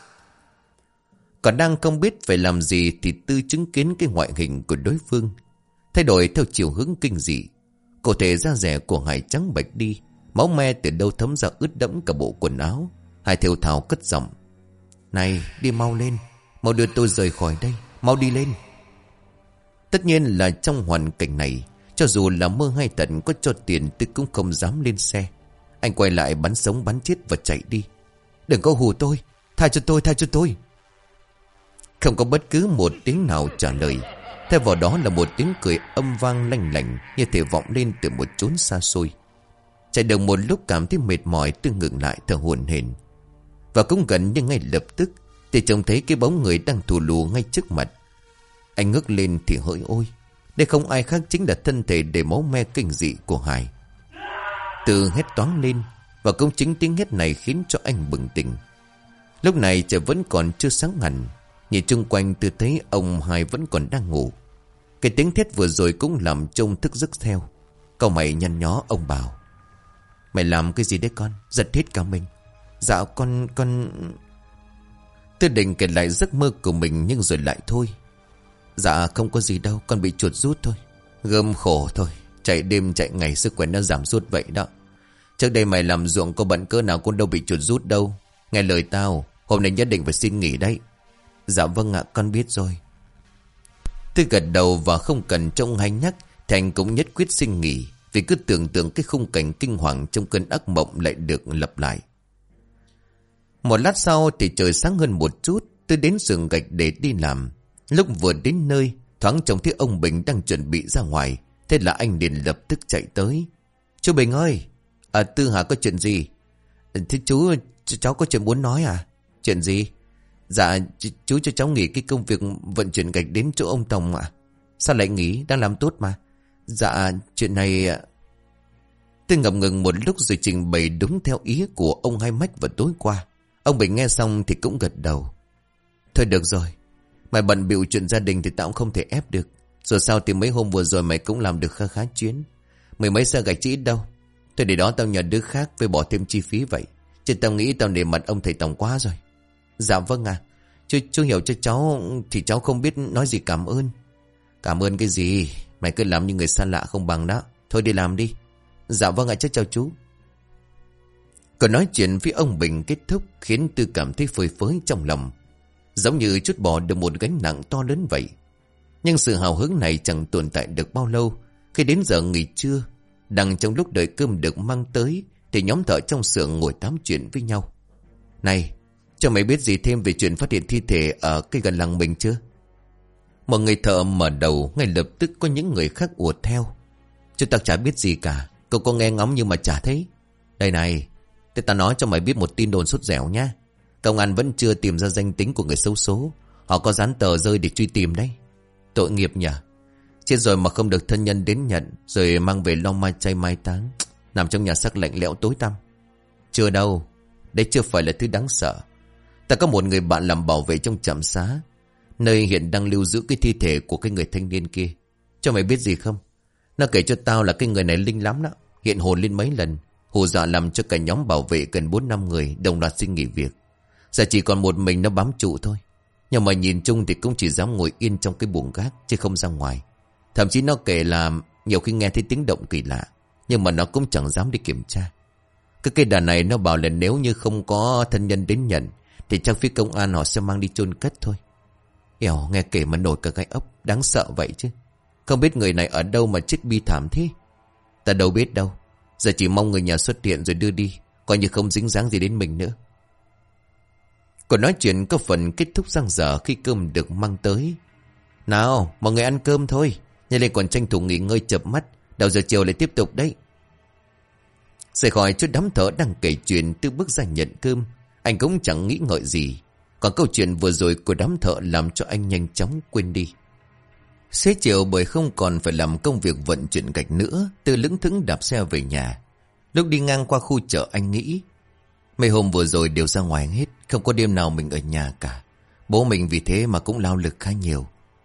Còn đang không biết phải làm gì thì Tư chứng kiến cái ngoại hình của đối phương thay đổi theo chiều hướng kinh dị. Cụ thể da rẻ của Hải trắng bệch đi, máu me từ đâu thấm ra ướt đẫm cả bộ quần áo. Hải thều thào cất giọng: Này, đi mau lên, mau đưa tôi rời khỏi đây, mau đi lên. Tất nhiên là trong hoàn cảnh này, cho dù là mơ hay tận có cho tiền Tư cũng không dám lên xe. Anh quay lại bắn sống bắn chết và chạy đi. Đừng có hù tôi, tha cho tôi, tha cho tôi. Không có bất cứ một tiếng nào trả lời. Thay vào đó là một tiếng cười âm vang lanh lảnh, như thể vọng lên từ một chốn xa xôi. Chạy được một lúc cảm thấy mệt mỏi, Tư ngừng lại thở hổn hển. Và cũng gần như ngay lập tức thì trông thấy cái bóng người đang thù lù ngay trước mặt. Anh ngước lên thì hỡi ôi, đây không ai khác chính là thân thể đầy máu me kinh dị của Hải. Tư hét toáng lên, và cũng chính tiếng hét này khiến cho anh bừng tỉnh. Lúc này trời vẫn còn chưa sáng hẳn. Nhìn chung quanh Tư thấy ông Hải vẫn còn đang ngủ. Cái tiếng thét vừa rồi cũng làm trông thức giấc theo. Cậu mày nhăn nhó ông bảo: Mày làm cái gì đấy con? Giật hết cả mình. Dạ con... con... Tư định kể lại giấc mơ của mình nhưng rồi lại thôi. Dạ không có gì đâu, con bị chuột rút thôi. Gơm khổ thôi, chạy đêm chạy ngày sức khỏe nó giảm sút vậy đó. Trước đây mày làm ruộng có bận cỡ nào con đâu bị chuột rút đâu. Nghe lời tao, hôm nay nhất định phải xin nghỉ đấy. Dạ vâng ạ, con biết rồi. Tư gật đầu và không cần trông hay nhắc thì anh cũng nhất quyết xin nghỉ, vì cứ tưởng tượng cái khung cảnh kinh hoàng trong cơn ác mộng lại được lặp lại. Một lát sau thì trời sáng hơn một chút. Tôi đến xưởng gạch để đi làm. Lúc vừa đến nơi, thoáng trông thấy ông Bình đang chuẩn bị ra ngoài. Thế là anh liền lập tức chạy tới. Chú Bình ơi, à, Tư hả, có chuyện gì? Thế chú, cháu có chuyện muốn nói à? Chuyện gì? Dạ, chú cho cháu nghỉ cái công việc vận chuyển gạch đến chỗ ông Tòng ạ. À? Sao lại nghỉ, đang làm tốt mà. Dạ, chuyện này... Tôi ngập ngừng một lúc rồi trình bày đúng theo ý của ông Hai Mách vào tối qua. Ông Bình nghe xong thì cũng gật đầu. Thôi được rồi, mày bận bịu chuyện gia đình thì tao cũng không thể ép được. Rồi sao thì mấy hôm vừa rồi mày cũng làm được khá khá chuyến. Mười mấy xe gạch chỉ ít đâu. Thôi để đó tao nhờ đứa khác với bỏ thêm chi phí vậy. Chứ tao nghĩ tao nể mặt ông thầy Tòng quá rồi. Dạ vâng à, chú, chú hiểu cho cháu thì cháu không biết nói gì cảm ơn. Cảm ơn cái gì, mày cứ làm như người xa lạ không bằng đó. Thôi đi làm đi. Dạ vâng ạ, chắc chào chú. Còn nói chuyện với ông Bình kết thúc khiến Tư cảm thấy phơi phới trong lòng, giống như chút bỏ được một gánh nặng to lớn vậy. Nhưng sự hào hứng này chẳng tồn tại được bao lâu. Khi đến giờ nghỉ trưa, đang trong lúc đợi cơm được mang tới, thì nhóm thợ trong xưởng ngồi tám chuyện với nhau. Này, Cho mày biết gì thêm về chuyện phát hiện thi thể ở cái gần làng mình chưa? Một người thợ mở đầu, ngay lập tức có những người khác ùa theo. Chúng ta chả biết gì cả. Cậu có nghe ngóng nhưng mà chả thấy. Đây này, thế ta nói cho mày biết một tin đồn sốt dẻo nhá. Công an vẫn chưa tìm ra danh tính của người xấu số. Họ có dán tờ rơi để truy tìm đấy. Tội nghiệp nhỉ. Chết rồi mà không được thân nhân đến nhận, rồi mang về lo mai chay mai táng, nằm trong nhà xác lạnh lẽo tối tăm. Chưa đâu. Đấy chưa phải là thứ đáng sợ. Ta có một người bạn làm bảo vệ trong trạm xá, nơi hiện đang lưu giữ cái thi thể của cái người thanh niên kia. Cho mày biết gì không? Nó kể cho tao là cái người này linh lắm đó. Hiện hồn lên mấy lần, hù dọa làm cho cả nhóm bảo vệ gần bốn năm người đồng loạt xin nghỉ việc. Giờ chỉ còn một mình nó bám trụ thôi. Nhưng mà nhìn chung thì cũng chỉ dám ngồi yên trong cái buồng gác, chứ không ra ngoài. Thậm chí nó kể là nhiều khi nghe thấy tiếng động kỳ lạ, nhưng mà nó cũng chẳng dám đi kiểm tra. Cái cây đàn này nó bảo là nếu như không có thân nhân đến nhận, thì chắc phía công an họ sẽ mang đi chôn cất thôi. Ẻo, nghe kể mà nổi cả gai ốc. Đáng sợ vậy chứ. Không biết người này ở đâu mà chết bi thảm thế. Ta đâu biết đâu. Giờ chỉ mong người nhà xuất hiện rồi đưa đi, coi như không dính dáng gì đến mình nữa. Cuộc nói chuyện có phần kết thúc dang dở khi cơm được mang tới. Nào, mọi người ăn cơm thôi. Nhanh lên còn tranh thủ nghỉ ngơi chợp mắt. Đầu giờ chiều lại tiếp tục đấy. Rời khỏi chút đám thợ đang kể chuyện, Tư bước ra nhận cơm. Anh cũng chẳng nghĩ ngợi gì. Còn câu chuyện vừa rồi của đám thợ làm cho anh nhanh chóng quên đi. Xế chiều bởi không còn phải làm công việc vận chuyển gạch nữa, Tư lững thững đạp xe về nhà. Lúc đi ngang qua khu chợ anh nghĩ, mấy hôm vừa rồi đều ra ngoài hết, không có đêm nào mình ở nhà cả. Bố mình vì thế mà cũng lao lực khá nhiều.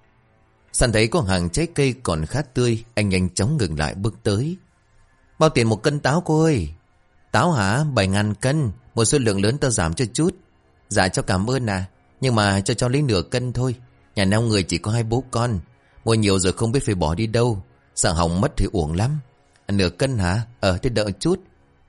Sẵn thấy có hàng trái cây còn khá tươi, anh nhanh chóng ngừng lại bước tới. Bao tiền một cân táo cô ơi? Táo hả? Bảy ngàn cân. Một số lượng lớn tao giảm cho chút. Dạ cho cảm ơn à. Nhưng mà cho cho lấy nửa cân thôi. Nhà neo người chỉ có hai bố con. Mua nhiều rồi không biết phải bỏ đi đâu. Sợ hỏng mất thì uổng lắm. À, nửa cân hả? Ờ thế đợi chút.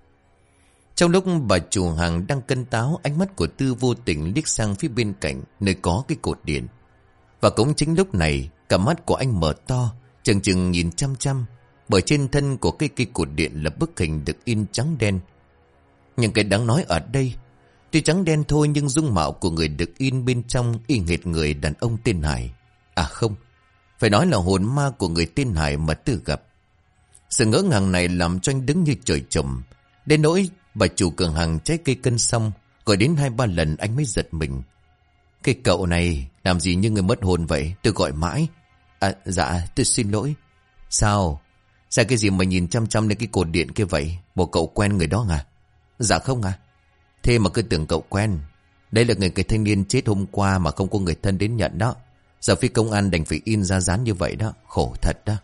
Trong lúc bà chủ hàng đang cân táo, ánh mắt của Tư vô tình liếc sang phía bên cạnh, nơi có cái cột điện. Và cũng chính lúc này, cả mắt của anh mở to, chừng chừng nhìn chăm chăm. Bởi trên thân của cái cây cột điện là bức hình được in trắng đen. Nhưng cái đáng nói ở đây, tuy trắng đen thôi nhưng dung mạo của người được in bên trong y hệt người đàn ông tên Hải. À không, phải nói là hồn ma của người tên Hải mà Tư gặp. Sự ngỡ ngàng này làm cho anh đứng như trời trồng. Đến nỗi bà chủ cửa hàng trái cây cân xong, gọi đến hai ba lần anh mới giật mình. Cái cậu này làm gì như người mất hồn vậy? Tôi gọi mãi. À dạ tôi xin lỗi. Sao? Sao cái gì mà nhìn chăm chăm lên cái cột điện kia vậy? Bộ cậu quen người đó à? Dạ không à. Thế mà cứ tưởng cậu quen. Đây là người cái thanh niên chết hôm qua mà không có người thân đến nhận đó. Giờ phía công an đành phải in ra dán như vậy đó. Khổ thật đó.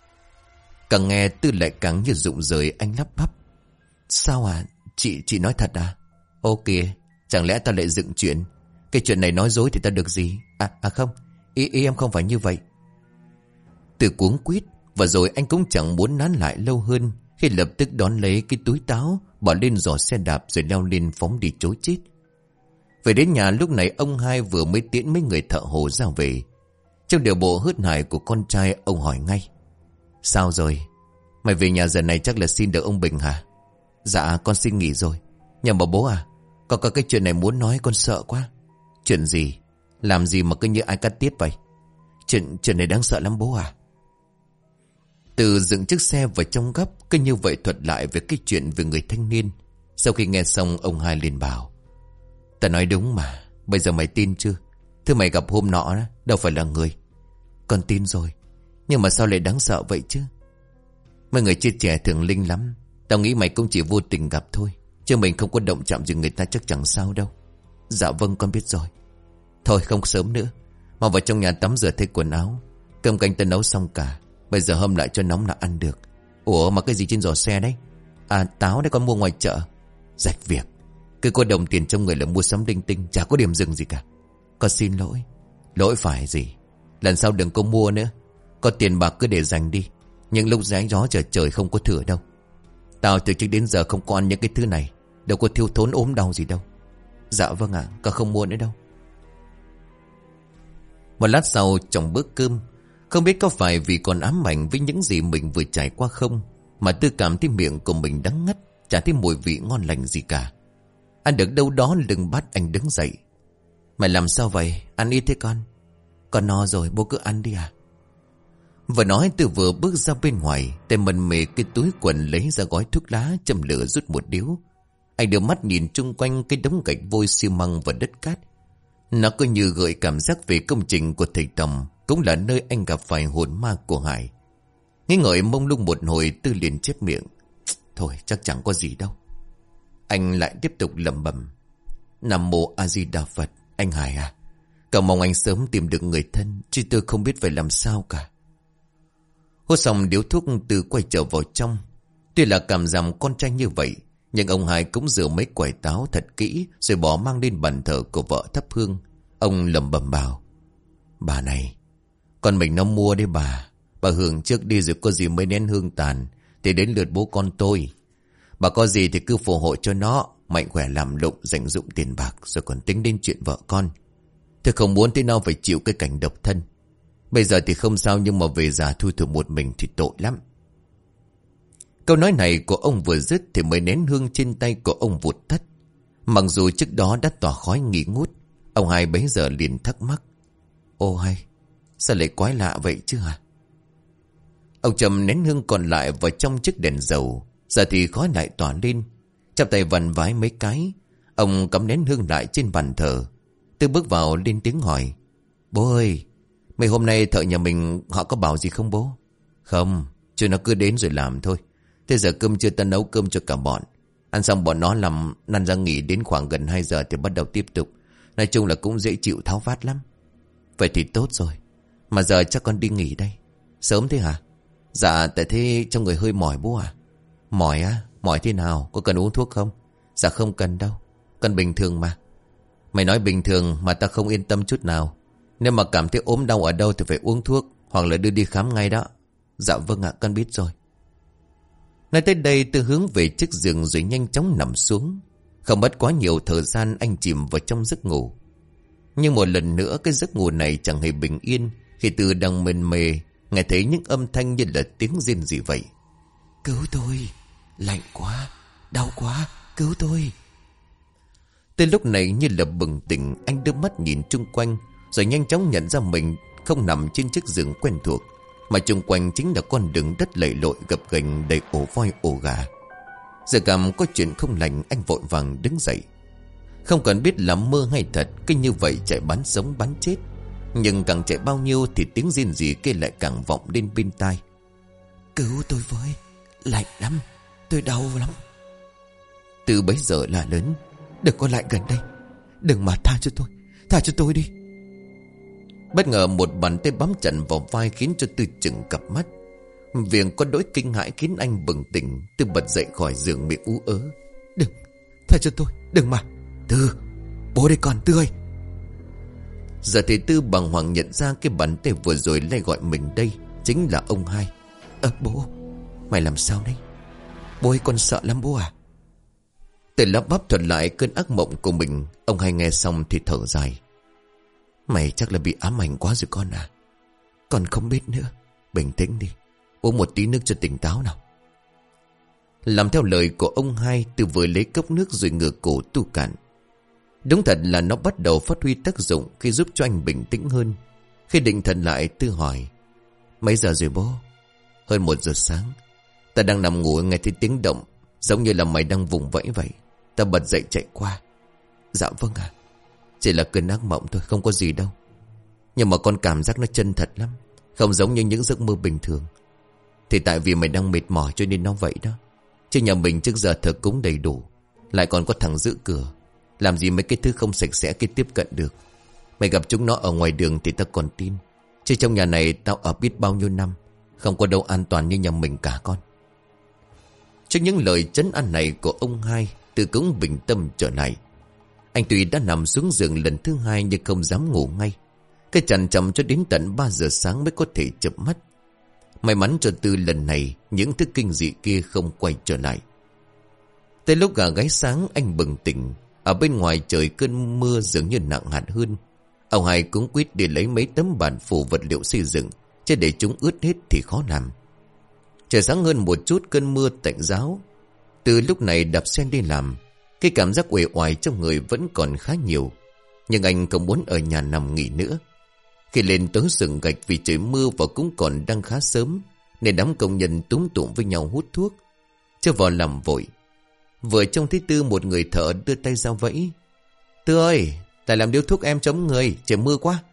Càng nghe Tư lại càng như rụng rời, anh lắp bắp. Sao à? Chị chị nói thật à? Ô kìa, chẳng lẽ ta lại dựng chuyện? Cái chuyện này nói dối thì ta được gì? À, à không, ý, ý em không phải như vậy. Từ cuống quýt, và rồi anh cũng chẳng muốn nán lại lâu hơn khi lập tức đón lấy cái túi táo, bỏ lên giỏ xe đạp rồi leo lên phóng đi chối chết. Về đến nhà lúc này ông hai vừa mới tiễn mấy người thợ hồ ra về. Trong điều bộ hớt hải của con trai, ông hỏi ngay. Sao rồi? Mày về nhà giờ này chắc là xin được ông Bình hả? Dạ con xin nghỉ rồi. Nhưng mà bố à, con có cái chuyện này muốn nói, con sợ quá. Chuyện gì? Làm gì mà cứ như ai cắt tiết vậy? Chuyện, chuyện này đáng sợ lắm bố à. Từ dựng chiếc xe vào trong gấp, cứ như vậy thuật lại về cái chuyện về người thanh niên. Sau khi nghe xong, ông hai liền bảo. Ta nói đúng mà, bây giờ mày tin chưa? Thứ mày gặp hôm nọ đó, đâu phải là người. Con tin rồi, nhưng mà sao lại đáng sợ vậy chứ? Mấy người chết trẻ thường linh lắm. Tao nghĩ mày cũng chỉ vô tình gặp thôi, chứ mình không có động chạm gì người ta chắc chẳng sao đâu. Dạ vâng con biết rồi. Thôi không sớm nữa, mau vào trong nhà tắm rửa thay quần áo. Cơm canh ta nấu xong cả, bây giờ hâm lại cho nóng là ăn được. Ủa mà cái gì trên giỏ xe đấy? À táo đấy con mua ngoài chợ. Rạch việc, cứ có đồng tiền trong người là mua sắm linh tinh, chả có điểm dừng gì cả. Con xin lỗi. Lỗi phải gì? Lần sau đừng có mua nữa. Có tiền bạc cứ để dành đi. Nhưng lúc gió gió trời trời không có thừa đâu. Tao từ trước đến giờ không có ăn những cái thứ này, đâu có thiếu thốn ốm đau gì đâu. Dạ vâng ạ, à, con không mua nữa đâu. Một lát sau trong bữa cơm, không biết có phải vì còn ám ảnh với những gì mình vừa trải qua không, mà Tư cảm thấy miệng của mình đắng ngắt, chả thấy mùi vị ngon lành gì cả. Ăn được đâu đó lưng bắt anh đứng dậy. Mày làm sao vậy? Ăn ít thế con? Con no rồi, bố cứ ăn đi à? Vừa nói Tư vừa bước ra bên ngoài, tay mần mề cái túi quần lấy ra gói thuốc lá, châm lửa rút một điếu. Anh đưa mắt nhìn chung quanh cái đống gạch vôi xi măng và đất cát. Nó cứ như gợi cảm giác về công trình của thầy Tầm, cũng là nơi anh gặp phải hồn ma của Hải. Nghĩ ngợi mông lung một hồi, Tư liền chép miệng. Thôi chắc chẳng có gì đâu. Anh lại tiếp tục lẩm bẩm. Nam mô A Di Đà Phật. Anh Hải à, cầu mong anh sớm tìm được người thân, chứ tôi không biết phải làm sao cả. Hút xong điếu thuốc, Tư quay trở vào trong. Tuy là cảm giảm con trai như vậy, nhưng ông Hải cũng rửa mấy quải táo thật kỹ, rồi bỏ mang lên bàn thờ của vợ thắp hương. Ông lẩm bẩm bảo. Bà này, con mình nó mua đấy bà. Bà hưởng trước đi, rồi có gì mới nén hương tàn thì đến lượt bố con tôi. Bà có gì thì cứ phù hộ cho nó mạnh khỏe làm lụng, dành dụm tiền bạc, rồi còn tính đến chuyện vợ con. Tôi không muốn thế nào phải chịu cái cảnh độc thân. Bây giờ thì không sao, nhưng mà về già thui thủi một mình thì tội lắm. Câu nói này của ông vừa dứt thì mấy nén hương trên tay của ông vụt tắt. Mặc dù trước đó đã tỏa khói nghi ngút, ông Hai bấy giờ liền thắc mắc. Ô hay, sao lại quái lạ vậy chứ hả? Ông châm nén hương còn lại vào trong chiếc đèn dầu. Giờ thì khói lại tỏa lên. Chắp tay vần vái mấy cái, ông cắm nén hương lại trên bàn thờ. Tư bước vào lên tiếng hỏi. Bố ơi, mấy hôm nay thợ nhà mình họ có bảo gì không bố? Không, chứ nó cứ đến rồi làm thôi. Thế giờ cơm chưa ta nấu cơm cho cả bọn. Ăn xong bọn nó làm năn ra nghỉ, đến khoảng gần hai giờ thì bắt đầu tiếp tục. Nói chung là cũng dễ chịu tháo vát lắm. Vậy thì tốt rồi. Mà giờ chắc con đi nghỉ đây. Sớm thế hả? Dạ tại thế trong người hơi mỏi bố à? Mỏi á? Mỏi thế nào? Có cần uống thuốc không? Dạ không cần đâu. Cần bình thường mà. Mày nói bình thường mà ta không yên tâm chút nào. Nếu mà cảm thấy ốm đau ở đâu thì phải uống thuốc, hoặc là đưa đi khám ngay đó. Dạ vâng ạ, con biết rồi. Nói tới đây Tư hướng về chiếc giường rồi nhanh chóng nằm xuống. Không mất quá nhiều thời gian anh chìm vào trong giấc ngủ. Nhưng một lần nữa cái giấc ngủ này chẳng hề bình yên, khi Tư đang mên mề nghe thấy những âm thanh như là tiếng rên gì vậy. Cứu tôi, lạnh quá, đau quá, cứu tôi. Tới lúc này như là bừng tỉnh, anh đưa mắt nhìn chung quanh, rồi nhanh chóng nhận ra mình không nằm trên chiếc giường quen thuộc, mà chung quanh chính là con đường đất lầy lội gập ghềnh đầy ổ voi ổ gà. Giờ cảm có chuyện không lành, anh vội vàng đứng dậy. Không cần biết là mơ hay thật, cứ như vậy chạy bắn sống bắn chết. Nhưng càng chạy bao nhiêu thì tiếng rên rỉ kia lại càng vọng lên bên tai. Cứu tôi với, lạnh lắm, tôi đau lắm. Từ bấy giờ là lớn. Đừng có lại gần đây, đừng mà tha cho tôi, tha cho tôi đi. Bất ngờ một bàn tay bám chặt vào vai khiến cho Tư chừng cặp mắt. Việc có đỗi kinh hãi khiến anh bừng tỉnh. Tư bật dậy khỏi giường miệng ú ớ. Đừng, tha cho tôi, đừng mà. Tư, bố đây con, Tư ơi. Giờ thì Tư bàng hoàng nhận ra cái bàn tay vừa rồi lay gọi mình đây chính là ông Hai. Ờ bố, mày làm sao đấy? Bố ơi, con sợ lắm bố à. Từ lắp bắp thuật lại cơn ác mộng của mình. Ông Hai nghe xong thì thở dài. Mày chắc là bị ám ảnh quá rồi con à. Con không biết nữa. Bình tĩnh đi, uống một tí nước cho tỉnh táo nào. Làm theo lời của ông Hai, Tư vừa lấy cốc nước rồi ngửa cổ tu cạn. Đúng thật là nó bắt đầu phát huy tác dụng khi giúp cho anh bình tĩnh hơn. Khi định thần lại, Tư hỏi. Mấy giờ rồi bố? Hơn một giờ sáng. Ta đang nằm ngủ nghe thấy tiếng động, giống như là mày đang vùng vẫy vậy. Ta bật dậy chạy qua. Dạ vâng à. Chỉ là cơn ác mộng thôi, không có gì đâu. Nhưng mà con cảm giác nó chân thật lắm, không giống như những giấc mơ bình thường. Thì tại vì mày đang mệt mỏi cho nên nó vậy đó. Chứ nhà mình trước giờ thờ cúng đầy đủ, lại còn có thằng giữ cửa, làm gì mấy cái thứ không sạch sẽ kia tiếp cận được. Mày gặp chúng nó ở ngoài đường thì ta còn tin, chứ trong nhà này tao ở biết bao nhiêu năm, không có đâu an toàn như nhà mình cả con. Trước những lời trấn an này của ông Hai, Tư cũng bình tâm trở lại. Anh tuy đã nằm xuống giường lần thứ hai nhưng không dám ngủ ngay. Cái chằn chậm cho đến tận ba giờ sáng mới có thể chợp mắt. May mắn cho Tư lần này những thứ kinh dị kia không quay trở lại. Tới lúc gà gáy sáng anh bừng tỉnh. Ở bên ngoài trời cơn mưa dường như nặng hạt hơn. Ông Hai cũng quyết để lấy mấy tấm bản phủ vật liệu xây dựng, chứ để chúng ướt hết thì khó làm. Trời sáng hơn một chút, cơn mưa tạnh ráo. Từ lúc này đạp xe đi làm, Cái cảm giác uể oải trong người vẫn còn khá nhiều. Nhưng anh không muốn ở nhà nằm nghỉ nữa. Khi lên tới sườn gạch vì trời mưa và cũng còn đang khá sớm, nên đám công nhân túm tụm với nhau hút thuốc. Chưa vào làm vội. Vừa trông thấy Tư, một người thợ đưa tay ra vẫy. Tư ơi, lại làm điếu thuốc em chống người, trời mưa quá.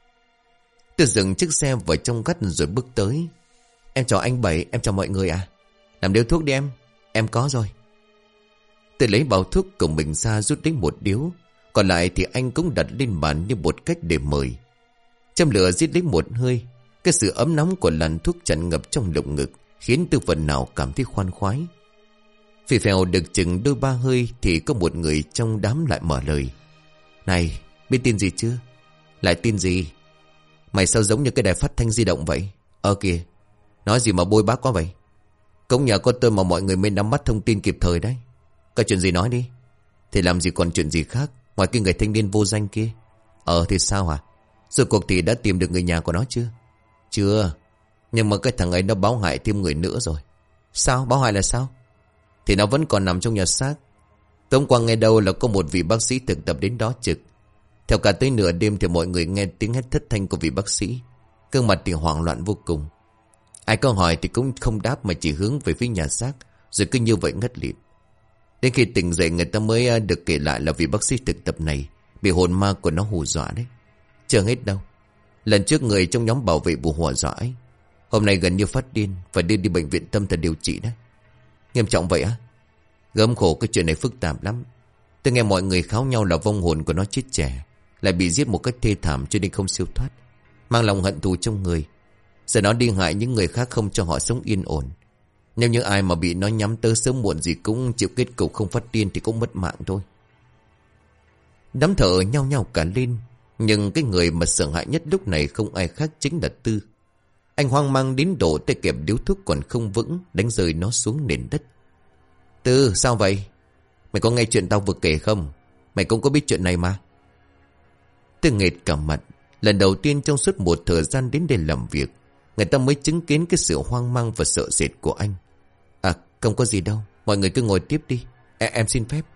Tư dừng chiếc xe vào trong gắt rồi bước tới. Em chào anh Bảy, em chào mọi người à. Làm điếu thuốc đi em, em có rồi. Tư lấy bao thuốc của mình ra rút đến một điếu. Còn lại thì anh cũng đặt lên bàn như một cách để mời. Châm lửa giết lấy một hơi. Cái sự ấm nóng của làn thuốc tràn ngập trong lồng ngực khiến Tư phần nào cảm thấy khoan khoái. Phì phèo được chừng đôi ba hơi thì có một người trong đám lại mở lời. Này, biết tin gì chưa? Lại tin gì? Mày sao giống như cái đài phát thanh di động vậy? Ờ kìa, nói gì mà bôi bác quá vậy? Cũng nhờ có tôi mà mọi người mới nắm bắt thông tin kịp thời đấy. Có chuyện gì nói đi. Thì làm gì còn chuyện gì khác ngoài cái người thanh niên vô danh kia. Ờ thì sao hả? Rồi cuộc thì đã tìm được người nhà của nó chưa? Chưa. Nhưng mà cái thằng ấy nó báo hại thêm người nữa rồi. Sao? Báo hại là sao? Thì nó vẫn còn nằm trong nhà xác. Tối qua nghe đâu là có một vị bác sĩ thực tập đến đó trực. Theo cả tới nửa đêm thì mọi người nghe tiếng hét thất thanh của vị bác sĩ. Gương mặt thì hoảng loạn vô cùng. Ai có hỏi thì cũng không đáp mà chỉ hướng về phía nhà xác. Rồi cứ như vậy ngất lịm. Đến khi tỉnh dậy người ta mới được kể lại là vị bác sĩ thực tập này bị hồn ma của nó hù dọa đấy. Chưa hết đâu. Lần trước người trong nhóm bảo vệ vụ hỏa dọa ấy, hôm nay gần như phát điên, phải đưa đi bệnh viện tâm thần điều trị đấy. Nghiêm trọng vậy á? Gớm khổ, cái chuyện này phức tạp lắm. Tôi nghe mọi người kháo nhau là vong hồn của nó chết trẻ, lại bị giết một cách thê thảm cho nên không siêu thoát, mang lòng hận thù trong người. Giờ nó đi hại những người khác không cho họ sống yên ổn. Nếu như ai mà bị nó nhắm tới sớm muộn gì cũng chịu kết cục không phát điên thì cũng mất mạng thôi. Đám thợ nhao nhao cả lên. Nhưng cái người mà sợ hãi nhất lúc này không ai khác chính là Tư. Anh hoang mang đến độ tay kẹp điếu thuốc còn không vững, đánh rơi nó xuống nền đất. Tư, sao vậy? Mày có nghe chuyện tao vừa kể không? Mày cũng có biết chuyện này mà. Tư nghệt cả mặt. Lần đầu tiên trong suốt một thời gian đến đây làm việc, người ta mới chứng kiến cái sự hoang mang và sợ sệt của anh. À, không có gì đâu. Mọi người cứ ngồi tiếp đi. À, em xin phép.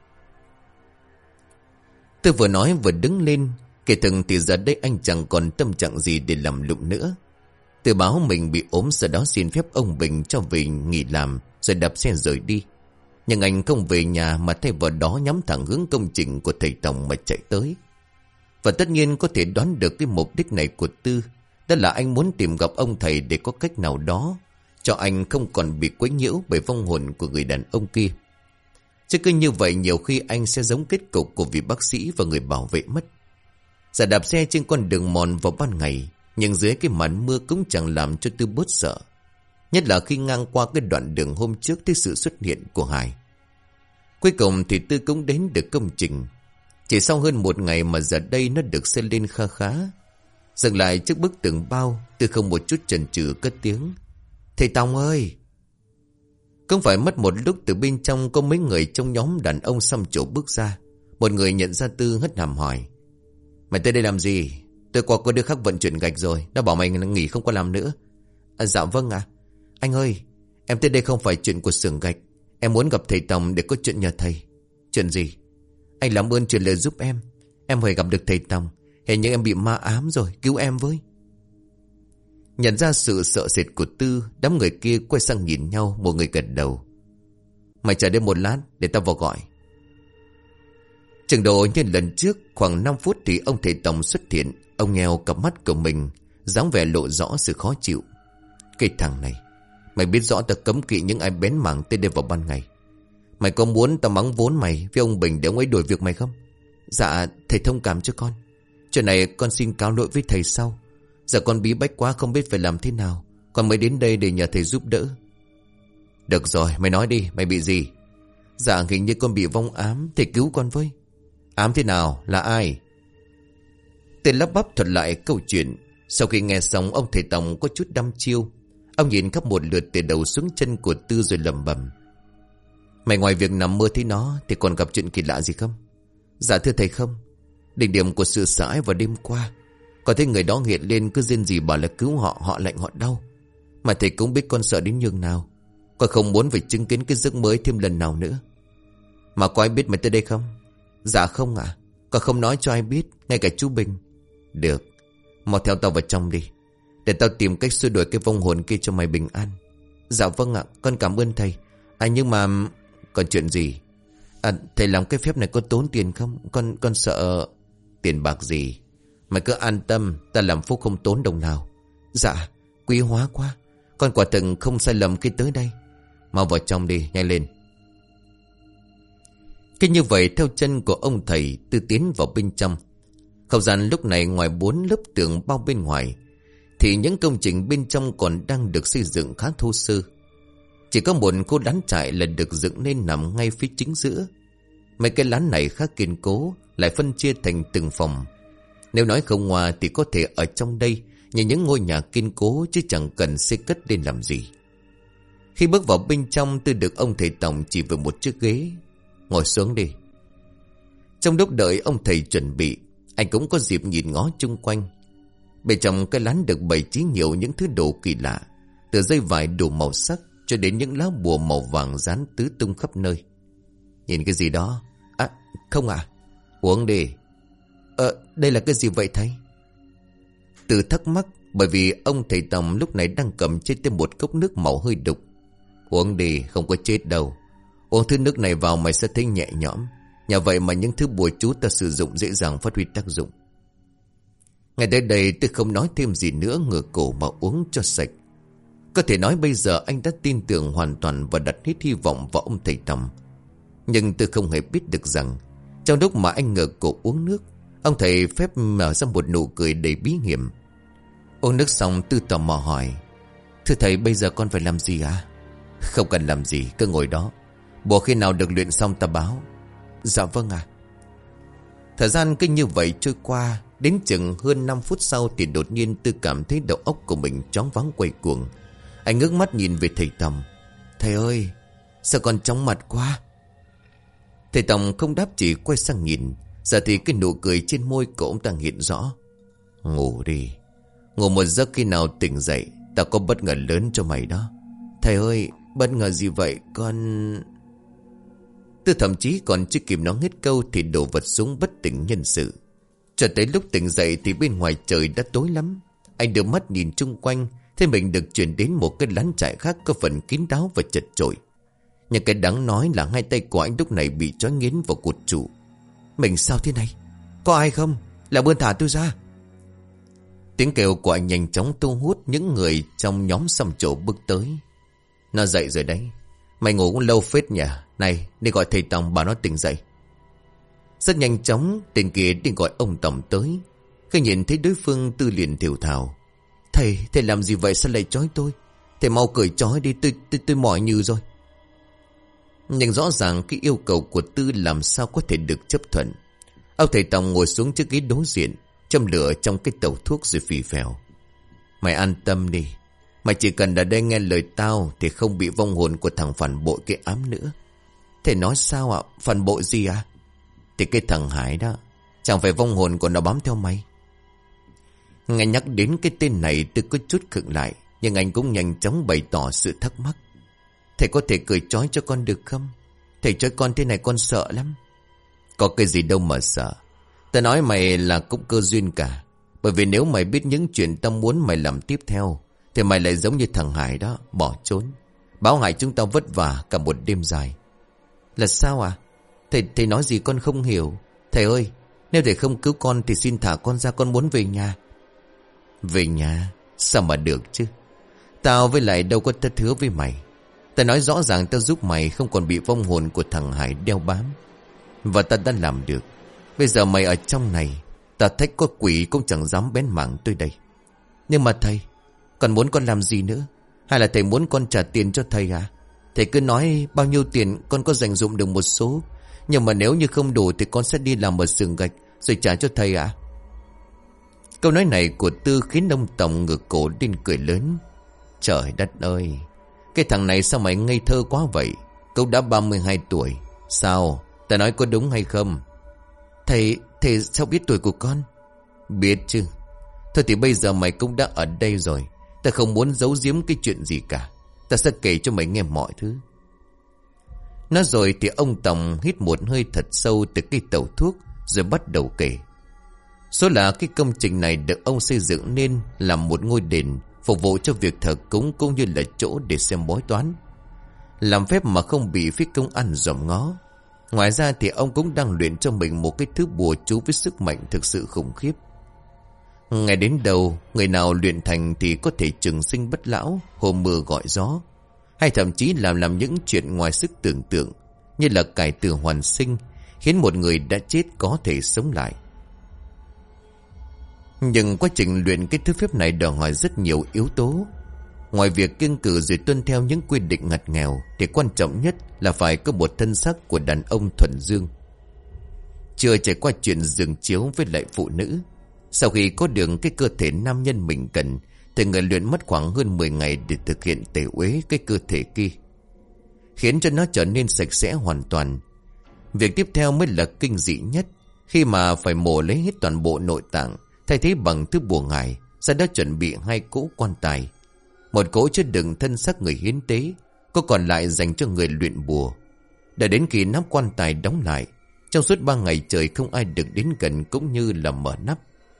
Tư vừa nói vừa đứng lên. Kể từng thì giờ đây anh chẳng còn tâm trạng gì để làm lụng nữa. Tư báo mình bị ốm, sau đó xin phép ông Bình cho về nghỉ làm, rồi đạp xe rời đi. Nhưng anh không về nhà mà thay vào đó nhắm thẳng hướng công trình của thầy Tổng mà chạy tới. Và tất nhiên có thể đoán được cái mục đích này của Tư. Đó là anh muốn tìm gặp ông thầy để có cách nào đó cho anh không còn bị quấy nhiễu bởi vong hồn của người đàn ông kia. Chứ cứ như vậy nhiều khi anh sẽ giống kết cục của vị bác sĩ và người bảo vệ mất. Giả đạp xe trên con đường mòn vào ban ngày, nhưng dưới cái màn mưa cũng chẳng làm cho Tư bớt sợ. Nhất là khi ngang qua cái đoạn đường hôm trước thấy sự xuất hiện của Hải. Cuối cùng thì Tư cũng đến được công trình. Chỉ sau hơn một ngày mà giờ đây nó được xây lên kha khá. Dừng lại trước bức tường bao, Tư không một chút chần chừ cất tiếng. Thầy Tòng ơi! Không phải mất một lúc từ bên trong có mấy người trong nhóm đàn ông xăm trổ bước ra. Một người nhận ra Tư hất hàm hỏi. Mày tới đây làm gì? Tôi qua có đứa khác vận chuyển gạch rồi. Nó bảo mày nghỉ không có làm nữa. À, dạ vâng ạ. Anh ơi, em tới đây không phải chuyện của xưởng gạch. Em muốn gặp thầy Tòng để có chuyện nhờ thầy. Chuyện gì? Anh làm ơn truyền lời giúp em. Em phải gặp được thầy Tòng. Hình như em bị ma ám rồi, cứu em với. Nhận ra sự sợ sệt của Tư, đám người kia quay sang nhìn nhau, một người gật đầu. Mày chờ đây một lát để tao vào gọi. Chừng độ như lần trước, khoảng năm phút thì ông thầy Tòng xuất hiện. Ông nheo cặp mắt của mình, dáng vẻ lộ rõ sự khó chịu. Cái thằng này, mày biết rõ tao cấm kỵ những ai bén mảng tới đây vào ban ngày. Mày có muốn tao mắng vốn mày với ông Bình để ông ấy đuổi việc mày không? Dạ, thầy thông cảm cho con. Chuyện này con xin cáo lỗi với thầy sau. Giờ con bí bách quá không biết phải làm thế nào, con mới đến đây để nhờ thầy giúp đỡ. Được rồi, mày nói đi, mày bị gì? Dạ, hình như con bị vong ám, thầy cứu con với. Ám thế nào? Là ai? Tên lắp bắp thuật lại câu chuyện. Sau khi nghe xong, ông thầy Tòng có chút đăm chiêu. Ông nhìn khắp một lượt từ đầu xuống chân của Tư rồi lẩm bẩm. Mày ngoài việc nằm mơ thấy nó thì còn gặp chuyện kỳ lạ gì không? Dạ thưa thầy không. Đỉnh điểm của sự sợ hãi vào đêm qua, có thấy người đó hiện lên cứ rên gì bảo là cứu họ, họ lạnh họ đau. Mà thầy cũng biết con sợ đến nhường nào. Con không muốn phải chứng kiến cái giấc mới thêm lần nào nữa. Mà có ai biết mày tới đây không? Dạ không ạ. Con không nói cho ai biết, ngay cả chú Bình. Được, mau theo tao vào trong đi, để tao tìm cách xua đuổi cái vong hồn kia cho mày bình an. Dạ vâng ạ, con cảm ơn thầy. À nhưng mà... Còn chuyện gì? À thầy làm cái phép này có tốn tiền không? Con con sợ... Tiền bạc gì? Mày cứ an tâm, ta làm phúc không tốn đồng nào. Dạ, quý hóa quá. Con quả thực không sai lầm khi tới đây. Mau vào trong đi, nhanh lên. Cứ như vậy theo chân của ông thầy Tư tiến vào bên trong. Không gian lúc này ngoài bốn lớp tường bao bên ngoài thì những công trình bên trong còn đang được xây dựng khá thô sơ. Chỉ có một khu lán trại là được dựng nên nằm ngay phía chính giữa. Mấy cái lán này khá kiên cố, lại phân chia thành từng phòng. Nếu nói không ngoa thì có thể ở trong đây như những ngôi nhà kiên cố, chứ chẳng cần xây cất lên làm gì. Khi bước vào bên trong, Tư được ông thầy Tổng chỉ vào một chiếc ghế. Ngồi xuống đi. Trong lúc đợi ông thầy chuẩn bị, anh cũng có dịp nhìn ngó chung quanh. Bên trong cái lán được bày trí nhiều những thứ đồ kỳ lạ, từ dây vải đủ màu sắc cho đến những lá bùa màu vàng dán tứ tung khắp nơi. Nhìn cái gì đó? À không à. Uống đi. Ờ đây là cái gì vậy thầy? Từ thắc mắc, bởi vì ông thầy Tổng lúc này đang cầm trên tay một cốc nước màu hơi đục. Uống đi, không có chết đâu. Uống thứ nước này vào mày sẽ thấy nhẹ nhõm. Nhờ vậy mà những thứ bùa chú ta sử dụng dễ dàng phát huy tác dụng. Ngay tới đây tôi không nói thêm gì nữa, ngửa cổ mà uống cho sạch. Có thể nói bây giờ anh đã tin tưởng hoàn toàn và đặt hết hy vọng vào ông thầy Tổng. Nhưng tôi không hề biết được rằng trong lúc mà anh ngửa cổ uống nước, ông thầy phép mở ra một nụ cười đầy bí hiểm. Uống nước xong Tư tò mò hỏi: Thưa thầy, bây giờ con phải làm gì à? Không cần làm gì, cứ ngồi đó. Bùa khi nào được luyện xong ta báo. Dạ vâng ạ. Thời gian cứ như vậy trôi qua. Đến chừng hơn năm phút sau thì đột nhiên Tư cảm thấy đầu óc của mình chóng váng quay cuồng. Anh ngước mắt nhìn về thầy Tổng. Thầy ơi, sao con chóng mặt quá? Thầy Tổng không đáp, chỉ quay sang nhìn. Giờ thì cái nụ cười trên môi của ông ta hiện rõ. Ngủ đi. Ngủ một giấc, khi nào tỉnh dậy ta có bất ngờ lớn cho mày đó. Thầy ơi, bất ngờ gì vậy con? Tư thậm chí còn chưa kịp nói hết câu thì đổ vật xuống bất tỉnh nhân sự. Cho tới lúc tỉnh dậy thì bên ngoài trời đã tối lắm. Anh đưa mắt nhìn chung quanh, thấy mình được chuyển đến một cái lán trại khác có phần kín đáo và chật chội. Nhưng cái đáng nói là hai tay của anh lúc này bị trói nghiến vào cột trụ. Mình sao thế này? Có ai không? Là bươn thả tôi ra. Tiếng kêu của anh nhanh chóng thu hút những người trong nhóm xăm trổ bước tới. Nó dậy rồi đấy. Mày ngủ cũng lâu phết nhỉ. Này, đi gọi thầy Tổng bảo nó tỉnh dậy. Rất nhanh chóng tên kia đi gọi ông Tổng tới. Khi nhìn thấy đối phương, Tư liền thều thào: Thầy, thầy làm gì vậy, sao lại trói tôi? Thầy mau cởi trói đi, tôi, tôi, tôi mỏi như rồi. Nhưng rõ ràng cái yêu cầu của Tư làm sao có thể được chấp thuận. Ông thầy Tổng ngồi xuống chiếc ghế đối diện, châm lửa trong cái tẩu thuốc rồi phì phèo: Mày an tâm đi. Mày chỉ cần ở đây nghe lời tao thì không bị vong hồn của thằng phản bội cái ám nữa. Thầy nói sao ạ? Phản bội gì à? Thì cái thằng Hải đó, chẳng phải vong hồn của nó bám theo mày? Nghe nhắc đến cái tên này tôi có chút khựng lại, nhưng anh cũng nhanh chóng bày tỏ sự thắc mắc. Thầy có thể cởi trói cho con được không? Thầy trói con thế này con sợ lắm. Có cái gì đâu mà sợ. Ta nói mày là cũng cơ duyên cả. Bởi vì nếu mày biết những chuyện tao muốn mày làm tiếp theo thì mày lại giống như thằng Hải đó, bỏ trốn, báo hại chúng tao vất vả cả một đêm dài. Là sao à? Thầy, thầy nói gì con không hiểu. Thầy ơi, nếu thầy không cứu con thì xin thả con ra, con muốn về nhà. Về nhà? Sao mà được chứ? Tao với lại đâu có thất hứa với mày. Tao nói rõ ràng tao giúp mày không còn bị vong hồn của thằng Hải đeo bám. Và tao đã làm được. Bây giờ mày ở trong này, tao thách có quỷ cũng chẳng dám bén mảng tôi đây. Nhưng mà thầy, còn muốn con làm gì nữa? Hay là thầy muốn con trả tiền cho thầy à? Thầy cứ nói bao nhiêu tiền con có dành dụm được một số. Nhưng mà nếu như không đủ thì con sẽ đi làm ở xưởng gạch rồi trả cho thầy à? Câu nói này của Tư khiến ông Tổng ngửa cổ lên cười lớn. Trời đất ơi, cái thằng này sao mày ngây thơ quá vậy? Cậu đã ba mươi hai tuổi. Sao? Ta nói có đúng hay không? Thầy, thầy sao biết tuổi của con? Biết chứ. Thôi thì bây giờ mày cũng đã ở đây rồi. Ta không muốn giấu giếm cái chuyện gì cả. Ta sẽ kể cho mày nghe mọi thứ. Nói rồi thì ông Tòng hít một hơi thật sâu từ cây tẩu thuốc, rồi bắt đầu kể. Số là cái công trình này được ông xây dựng nên làm một ngôi đền phục vụ cho việc thờ cúng, cũng như là chỗ để xem bói toán, làm phép mà không bị phía công ăn dòm ngó. Ngoài ra thì ông cũng đang luyện cho mình một cái thứ bùa chú với sức mạnh thực sự khủng khiếp. Ngày đến đầu, người nào luyện thành thì có thể trường sinh bất lão, hôm mưa gọi gió, hay thậm chí làm làm những chuyện ngoài sức tưởng tượng, như là cải tử hoàn sinh, khiến một người đã chết có thể sống lại. Nhưng quá trình luyện cái thứ phép này đòi hỏi rất nhiều yếu tố. Ngoài việc kiêng cử rồi tuân theo những quy định ngặt nghèo, thì quan trọng nhất là phải có một thân xác của đàn ông thuần dương, chưa trải qua chuyện giường chiếu với lại phụ nữ. Sau khi có được cái cơ thể nam nhân mình cần, thì người luyện mất khoảng hơn mười ngày để thực hiện tẩy uế cái cơ thể kia, khiến cho nó trở nên sạch sẽ hoàn toàn. Việc tiếp theo mới là kinh dị nhất, khi mà phải mổ lấy hết toàn bộ nội tạng, thay thế bằng thứ bùa ngải. Sau đó chuẩn bị hai cỗ quan tài, một cỗ chứa đựng thân xác người hiến tế, có còn lại dành cho người luyện bùa. Để đến khi nắp quan tài đóng lại, trong suốt ba ngày trời không ai được đến gần cũng như là mở nắp.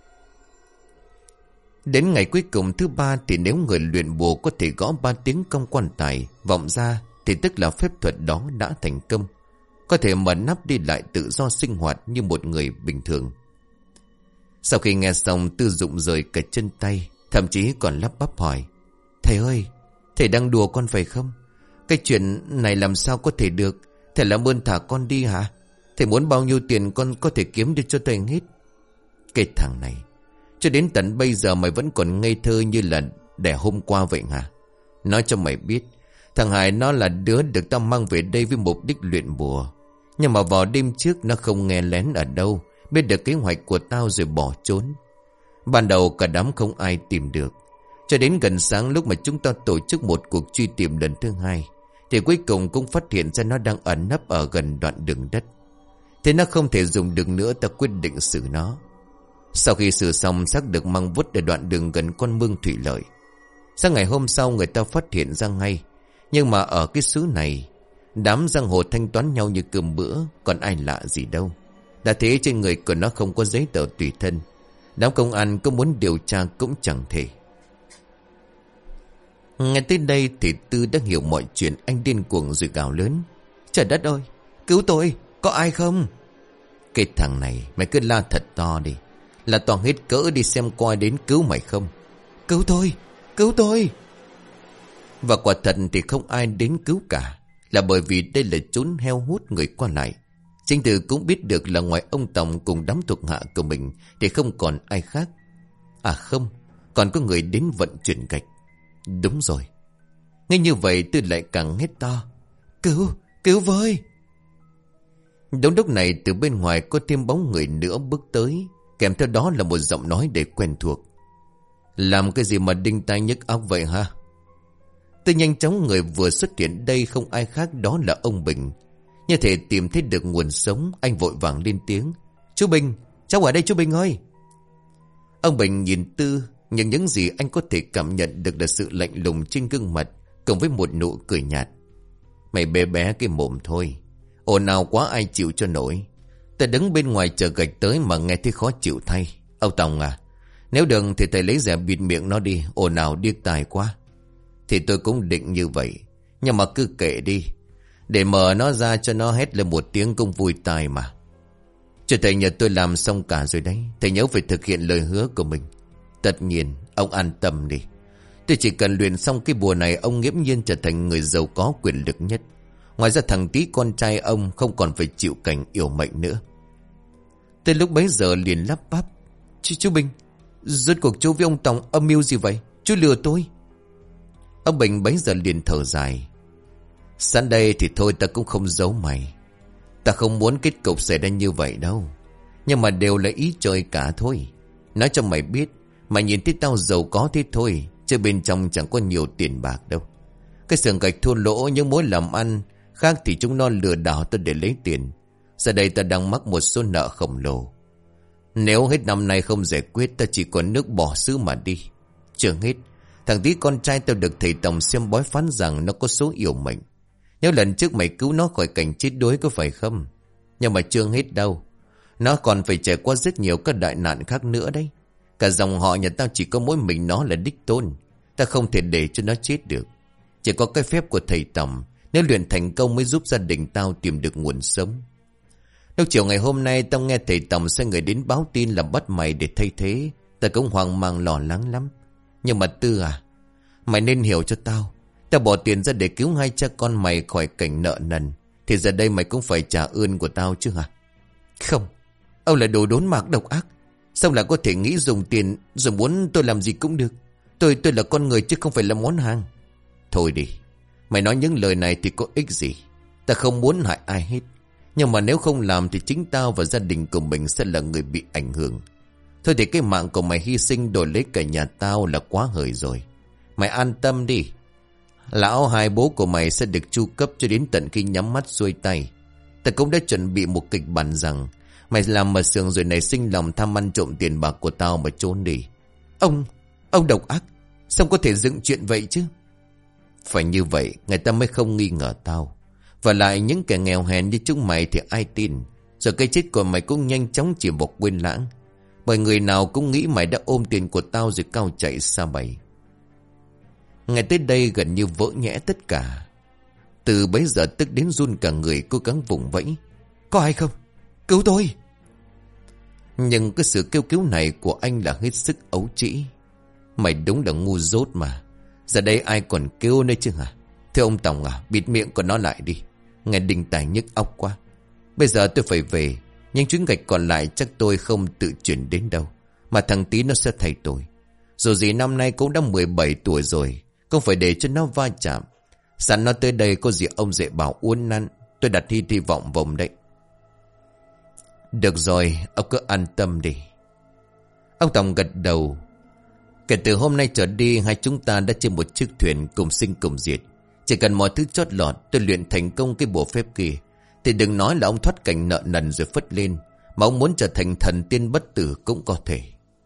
Đến ngày cuối cùng thứ ba thì nếu người luyện bùa có thể gõ ba tiếng trong quan tài vọng ra, thì tức là phép thuật đó đã thành công, có thể mở nắp đi lại tự do sinh hoạt như một người bình thường. Sau khi nghe xong, Tư Dụng rời cả chân tay, thậm chí còn lắp bắp hỏi: "Thầy ơi, thầy đang đùa con phải không? Cái chuyện này làm sao có thể được? Thầy làm ơn thả con đi hả? Thầy muốn bao nhiêu tiền con có thể kiếm được cho thầy hết." "Cái thằng này, cho đến tận bây giờ mày vẫn còn ngây thơ như là đẻ hôm qua vậy hả? Nói cho mày biết, thằng Hải nó là đứa được tao mang về đây với mục đích luyện bùa. Nhưng mà vào đêm trước nó không nghe lén ở đâu, biết được kế hoạch của tao rồi bỏ trốn. Ban đầu cả đám không ai tìm được, cho đến gần sáng lúc mà chúng ta tổ chức một cuộc truy tìm lần thứ hai, thì cuối cùng cũng phát hiện ra nó đang ẩn nấp ở gần đoạn đường đất. Thế nó không thể dùng được nữa, ta quyết định xử nó. Sau khi xử xong, xác được mang vút ở đoạn đường gần con mương thủy lợi. Sang ngày hôm sau người ta phát hiện ra ngay. Nhưng mà ở cái xứ này, đám giang hồ thanh toán nhau như cơm bữa, còn ai lạ gì đâu. Đã thế trên người của nó không có giấy tờ tùy thân, đám công an có muốn điều tra cũng chẳng thể. Nghe tới đây thì Tư đã hiểu mọi chuyện. Anh điên cuồng rồi gào lớn: "Trời đất ơi, cứu tôi, có ai không?" "Cái thằng này, mày cứ la thật to đi, là toàn hết cỡ đi xem coi đến cứu mày không." "Cứu tôi, cứu tôi." Và quả thật thì không ai đến cứu cả, là bởi vì đây là chốn heo hút người qua lại. Chính Từ cũng biết được là ngoài ông Tòng cùng đám thuộc hạ của mình thì không còn ai khác. À không, còn có người đến vận chuyển gạch. Đúng rồi. Ngay như vậy Tư lại càng hét to: "Cứu, cứu với!" Đúng lúc này từ bên ngoài có thêm bóng người nữa bước tới, kèm theo đó là một giọng nói để quen thuộc: "Làm cái gì mà đinh tai nhức óc vậy hả?" Tư nhanh chóng, người vừa xuất hiện đây không ai khác đó là ông Bình. Như thể tìm thấy được nguồn sống, anh vội vàng lên tiếng: "Chú Bình, cháu ở đây chú Bình ơi!" Ông Bình nhìn Tư, nhưng những gì anh có thể cảm nhận được là sự lạnh lùng trên gương mặt, cùng với một nụ cười nhạt. "Mày bé bé cái mồm thôi, ồn ào quá ai chịu cho nổi. Ta đứng bên ngoài chờ gạch tới mà nghe thấy khó chịu thay. Ông Tòng à, nếu được thì thầy lấy rẻ bịt miệng nó đi, ồn ào điếc tai quá." Thì tôi cũng định như vậy, nhưng mà cứ kệ đi, để mở nó ra cho nó hét lên một tiếng cũng vui tai mà. "Cho thầy nhờ tôi làm xong cả rồi đấy, thầy nhớ phải thực hiện lời hứa của mình." "Tất nhiên, ông an tâm đi. Tôi chỉ cần luyện xong cái bùa này, ông nghiễm nhiên trở thành người giàu có quyền lực nhất. Ngoài ra thằng Tí con trai ông không còn phải chịu cảnh yểu mệnh nữa." Tới lúc bấy giờ liền lắp bắp: Chú, chú Bình, rốt cuộc chú với ông Tòng âm mưu gì vậy? Chú lừa tôi." Ông Bình bấy giờ liền thở dài: "Sẵn đây thì thôi, ta cũng không giấu mày. Ta không muốn kết cục xảy ra như vậy đâu, nhưng mà đều là ý trời cả thôi. Nói cho mày biết, mày nhìn thấy tao giàu có thế thôi, chứ bên trong chẳng có nhiều tiền bạc đâu. Cái xưởng gạch thua lỗ, những mối làm ăn khác thì chúng nó lừa đảo ta để lấy tiền. Giờ đây ta đang mắc một số nợ khổng lồ. Nếu hết năm nay không giải quyết, ta chỉ còn nước bỏ xứ mà đi. Chưa hết, thằng Tí con trai tao được thầy Tòng xem bói phán rằng nó có số yểu mệnh. Nếu lần trước mày cứu nó khỏi cảnh chết đuối có phải không? Nhưng mà chưa hết đâu. Nó còn phải trải qua rất nhiều các đại nạn khác nữa đấy. Cả dòng họ nhà tao chỉ có mỗi mình nó là đích tôn. Ta không thể để cho nó chết được. Chỉ có cái phép của thầy Tầm, nếu luyện thành công mới giúp gia đình tao tìm được nguồn sống. Lúc chiều ngày hôm nay tao nghe thầy Tầm sai người đến báo tin là bắt mày để thay thế. Ta cũng hoang mang lo lắng lắm. Nhưng mà Tư à, mày nên hiểu cho tao. Tao bỏ tiền ra để cứu hai cha con mày khỏi cảnh nợ nần, thì giờ đây mày cũng phải trả ơn của tao chứ hả? Không, ông là đồ đốn mạc độc ác. Sao lại có thể nghĩ dùng tiền rồi muốn tôi làm gì cũng được? Tôi tôi là con người chứ không phải là món hàng. Thôi đi, mày nói những lời này thì có ích gì? Ta không muốn hại ai hết. Nhưng mà nếu không làm thì chính tao và gia đình của mình sẽ là người bị ảnh hưởng. Thôi thì cái mạng của mày hy sinh đổi lấy cả nhà tao là quá hời rồi. Mày an tâm đi. Lão hai bố của mày sẽ được chu cấp cho đến tận khi nhắm mắt xuôi tay. Ta cũng đã chuẩn bị một kịch bản rằng mày làm mà sườn rồi này sinh lòng tham ăn trộm tiền bạc của tao mà trốn đi. Ông, ông độc ác. Sao có thể dựng chuyện vậy chứ? Phải như vậy người ta mới không nghi ngờ tao. Và lại những kẻ nghèo hèn như chúng mày thì ai tin. Rồi cái chết của mày cũng nhanh chóng chỉ một quên lãng. Bởi người nào cũng nghĩ mày đã ôm tiền của tao rồi cao chạy xa bầy. Ngày tới đây gần như vỡ nhẽ tất cả. Từ bấy giờ tức đến run cả người, cố gắng vùng vẫy. Có ai không? Cứu tôi! Nhưng cái sự kêu cứu này của anh là hết sức ấu trĩ. Mày đúng là ngu dốt mà. Giờ đây ai còn kêu nữa chứ hả? Thưa ông Tổng à, bịt miệng của nó lại đi. Nghe đình tài nhức óc quá. Bây giờ tôi phải về. Nhưng chuyến gạch còn lại chắc tôi không tự chuyển đến đâu. Mà thằng Tí nó sẽ thay tôi. Dù gì năm nay cũng đã mười bảy tuổi rồi. Không phải để cho nó va chạm. Sẵn nó tới đây có gì ông dễ bảo uốn năn. Tôi đặt hy hy vọng vòng đấy. Được rồi, ông cứ an tâm đi. Ông Tổng gật đầu. Kể từ hôm nay trở đi, hai chúng ta đã trên một chiếc thuyền cùng sinh cùng diệt. Chỉ cần mọi thứ chót lọt, tôi luyện thành công cái bộ phép kia, thì đừng nói là ông thoát cảnh nợ nần rồi phất lên, mà ông muốn trở thành thần tiên bất tử cũng có thể.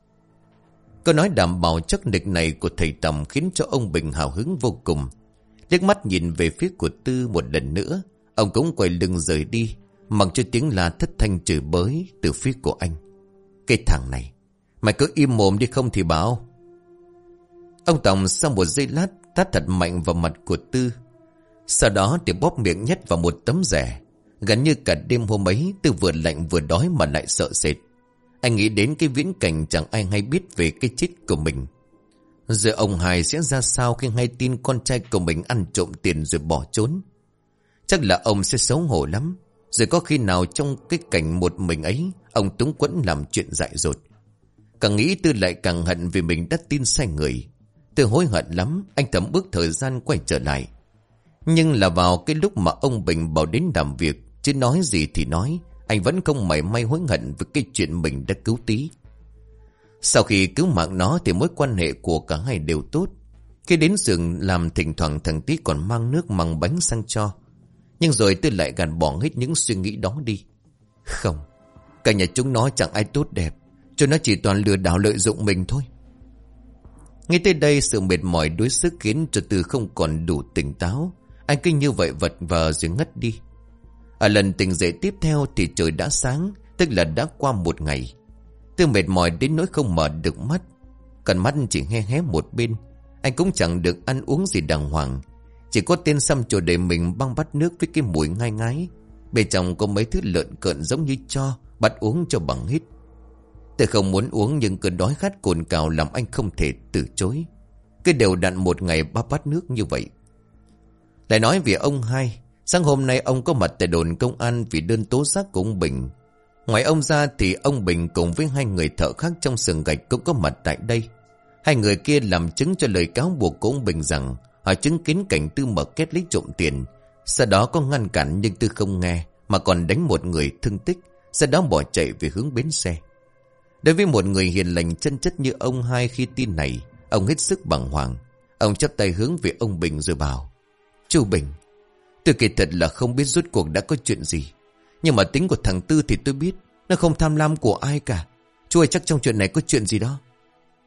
Câu nói đảm bảo chắc nịch này của thầy Tầm khiến cho ông Bình hào hứng vô cùng. Liếc mắt nhìn về phía của Tư một lần nữa, ông cũng quay lưng rời đi, mặc cho tiếng la thất thanh chửi bới từ phía của anh. Cái thằng này, mày cứ im mồm đi không thì bảo. Ông Tòng sau một giây lát tát thật mạnh vào mặt của Tư. Sau đó thì bóp miệng nhét vào một tấm rẻ. Gần như cả đêm hôm ấy Tư vừa lạnh vừa đói mà lại sợ sệt. Anh nghĩ đến cái viễn cảnh chẳng ai hay biết về cái chết của mình. Giờ ông Hải sẽ ra sao khi hay tin con trai của mình ăn trộm tiền rồi bỏ trốn. Chắc là ông sẽ xấu hổ lắm. Rồi có khi nào trong cái cảnh một mình ấy ông túng quẫn làm chuyện dại dột. Càng nghĩ Tư lại càng hận vì mình đã tin sai người. Tư hối hận lắm. Anh thầm bước thời gian quay trở lại. Nhưng là vào cái lúc mà ông Bình bảo đến làm việc, chứ nói gì thì nói, anh vẫn không mảy may hối hận với cái chuyện mình đã cứu Tí. Sau khi cứu mạng nó thì mối quan hệ của cả hai đều tốt. Khi đến giường làm thỉnh thoảng thằng Tí còn mang nước mang bánh sang cho. Nhưng rồi Tư lại gạt bỏ hết những suy nghĩ đó đi. Không, cả nhà chúng nó chẳng ai tốt đẹp, cho nó chỉ toàn lừa đảo lợi dụng mình thôi. Ngay tới đây sự mệt mỏi đuối sức khiến cho Tư không còn đủ tỉnh táo. Anh cứ như vậy vật vờ rồi ngất đi. Ở lần tỉnh dậy tiếp theo thì trời đã sáng, tức là đã qua một ngày. Tư mệt mỏi đến nỗi không mở được mắt. Còn mắt chỉ hé hé một bên. Anh cũng chẳng được ăn uống gì đàng hoàng. Chỉ có tên xăm trổ để mình băng bát nước với cái mùi ngai ngái. Bên trong có mấy thứ lợn cợn giống như cho, bắt uống cho bằng hít. Tôi không muốn uống nhưng cơn đói khát cồn cào làm anh không thể từ chối. Cứ đều đặn một ngày ba bát nước như vậy. Lại nói về ông hai, sáng hôm nay ông có mặt tại đồn công an vì đơn tố giác của ông Bình. Ngoài ông ra thì ông Bình cùng với hai người thợ khác trong xưởng gạch cũng có mặt tại đây. Hai người kia làm chứng cho lời cáo buộc của ông Bình rằng họ chứng kiến cảnh Tư mở két lấy trộm tiền. Sau đó có ngăn cản nhưng Tư không nghe mà còn đánh một người thương tích, sau đó bỏ chạy về hướng bến xe. Đối với một người hiền lành chân chất như ông hai, khi tin này, ông hết sức bàng hoàng. Ông chắp tay hướng về ông Bình rồi bảo: Chú Bình, tôi kể thật là không biết rốt cuộc đã có chuyện gì. Nhưng mà tính của thằng Tư thì tôi biết. Nó không tham lam của ai cả. Chú ơi, chắc trong chuyện này có chuyện gì đó.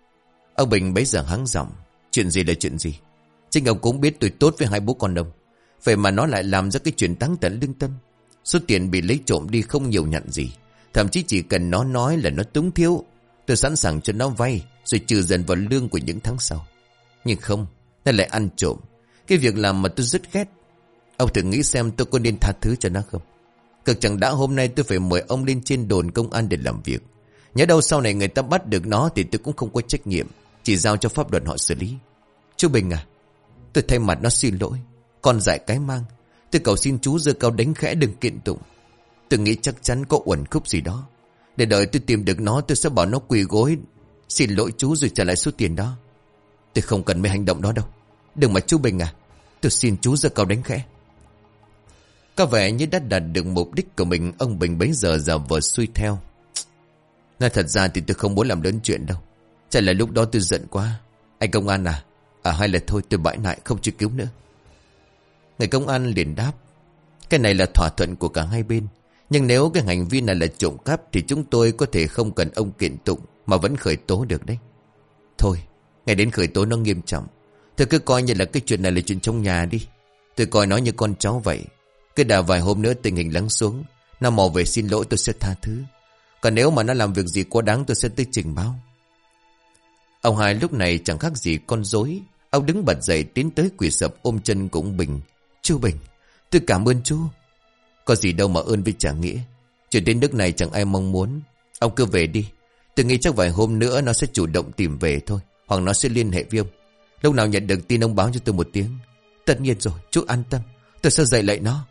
Ông Bình bấy giờ hắng giọng: Chuyện gì là chuyện gì? Chính ông cũng biết tôi tốt với hai bố con ông. Vậy mà nó lại làm ra cái chuyện táng tận lương tâm. Số tiền bị lấy trộm đi không nhiều nhặn gì. Thậm chí chỉ cần nó nói là nó túng thiếu, tôi sẵn sàng cho nó vay, rồi trừ dần vào lương của những tháng sau. Nhưng không, nó lại ăn trộm. Cái việc làm mà tôi rất ghét. Ông thử nghĩ xem tôi có nên tha thứ cho nó không? Cực chẳng đã hôm nay tôi phải mời ông lên trên đồn công an để làm việc. Nhớ đâu sau này người ta bắt được nó thì tôi cũng không có trách nhiệm, chỉ giao cho pháp luật họ xử lý. Chú Bình à, tôi thay mặt nó xin lỗi. Con dại cái mang, tôi cầu xin chú giơ cao đánh khẽ đừng kiện tụng. Tôi nghĩ chắc chắn có uẩn khúc gì đó. Để đợi tôi tìm được nó, tôi sẽ bảo nó quỳ gối xin lỗi chú rồi trả lại số tiền đó. Tôi không cần mấy hành động đó đâu. Đừng mà chú Bình à, tôi xin chú giơ cao đánh khẽ. Có vẻ như đã đạt được mục đích của mình. Ông Bình bấy giờ giả vờ xuôi theo. Nói thật ra thì tôi không muốn làm lớn chuyện đâu. Chắc là lúc đó tôi giận quá. Anh công an à, à hay là thôi tôi bãi nại không chịu cứu nữa. Người công an liền đáp, cái này là thỏa thuận của cả hai bên. Nhưng nếu cái hành vi này là trộm cắp thì chúng tôi có thể không cần ông kiện tụng mà vẫn khởi tố được đấy. Thôi, ngày đến khởi tố nó nghiêm trọng. Tôi cứ coi như là cái chuyện này là chuyện trong nhà đi. Tôi coi nó như con cháu vậy. Cứ đào vài hôm nữa tình hình lắng xuống, nó mò về xin lỗi tôi sẽ tha thứ. Còn nếu mà nó làm việc gì quá đáng tôi sẽ tới trình báo. Ông Hai lúc này chẳng khác gì con rối. Ông đứng bật dậy tiến tới quỳ sập ôm chân của ông Bình. Chú Bình, tôi cảm ơn chú. Có gì đâu mà ơn với trả nghĩa. Chuyện đến nước này chẳng ai mong muốn. Ông cứ về đi. Tôi nghĩ chắc vài hôm nữa nó sẽ chủ động tìm về thôi. Hoặc nó sẽ liên hệ với ông. Lúc nào nhận được tin ông báo cho tôi một tiếng. Tất nhiên rồi, chú an tâm. Tôi sẽ dạy lại nó.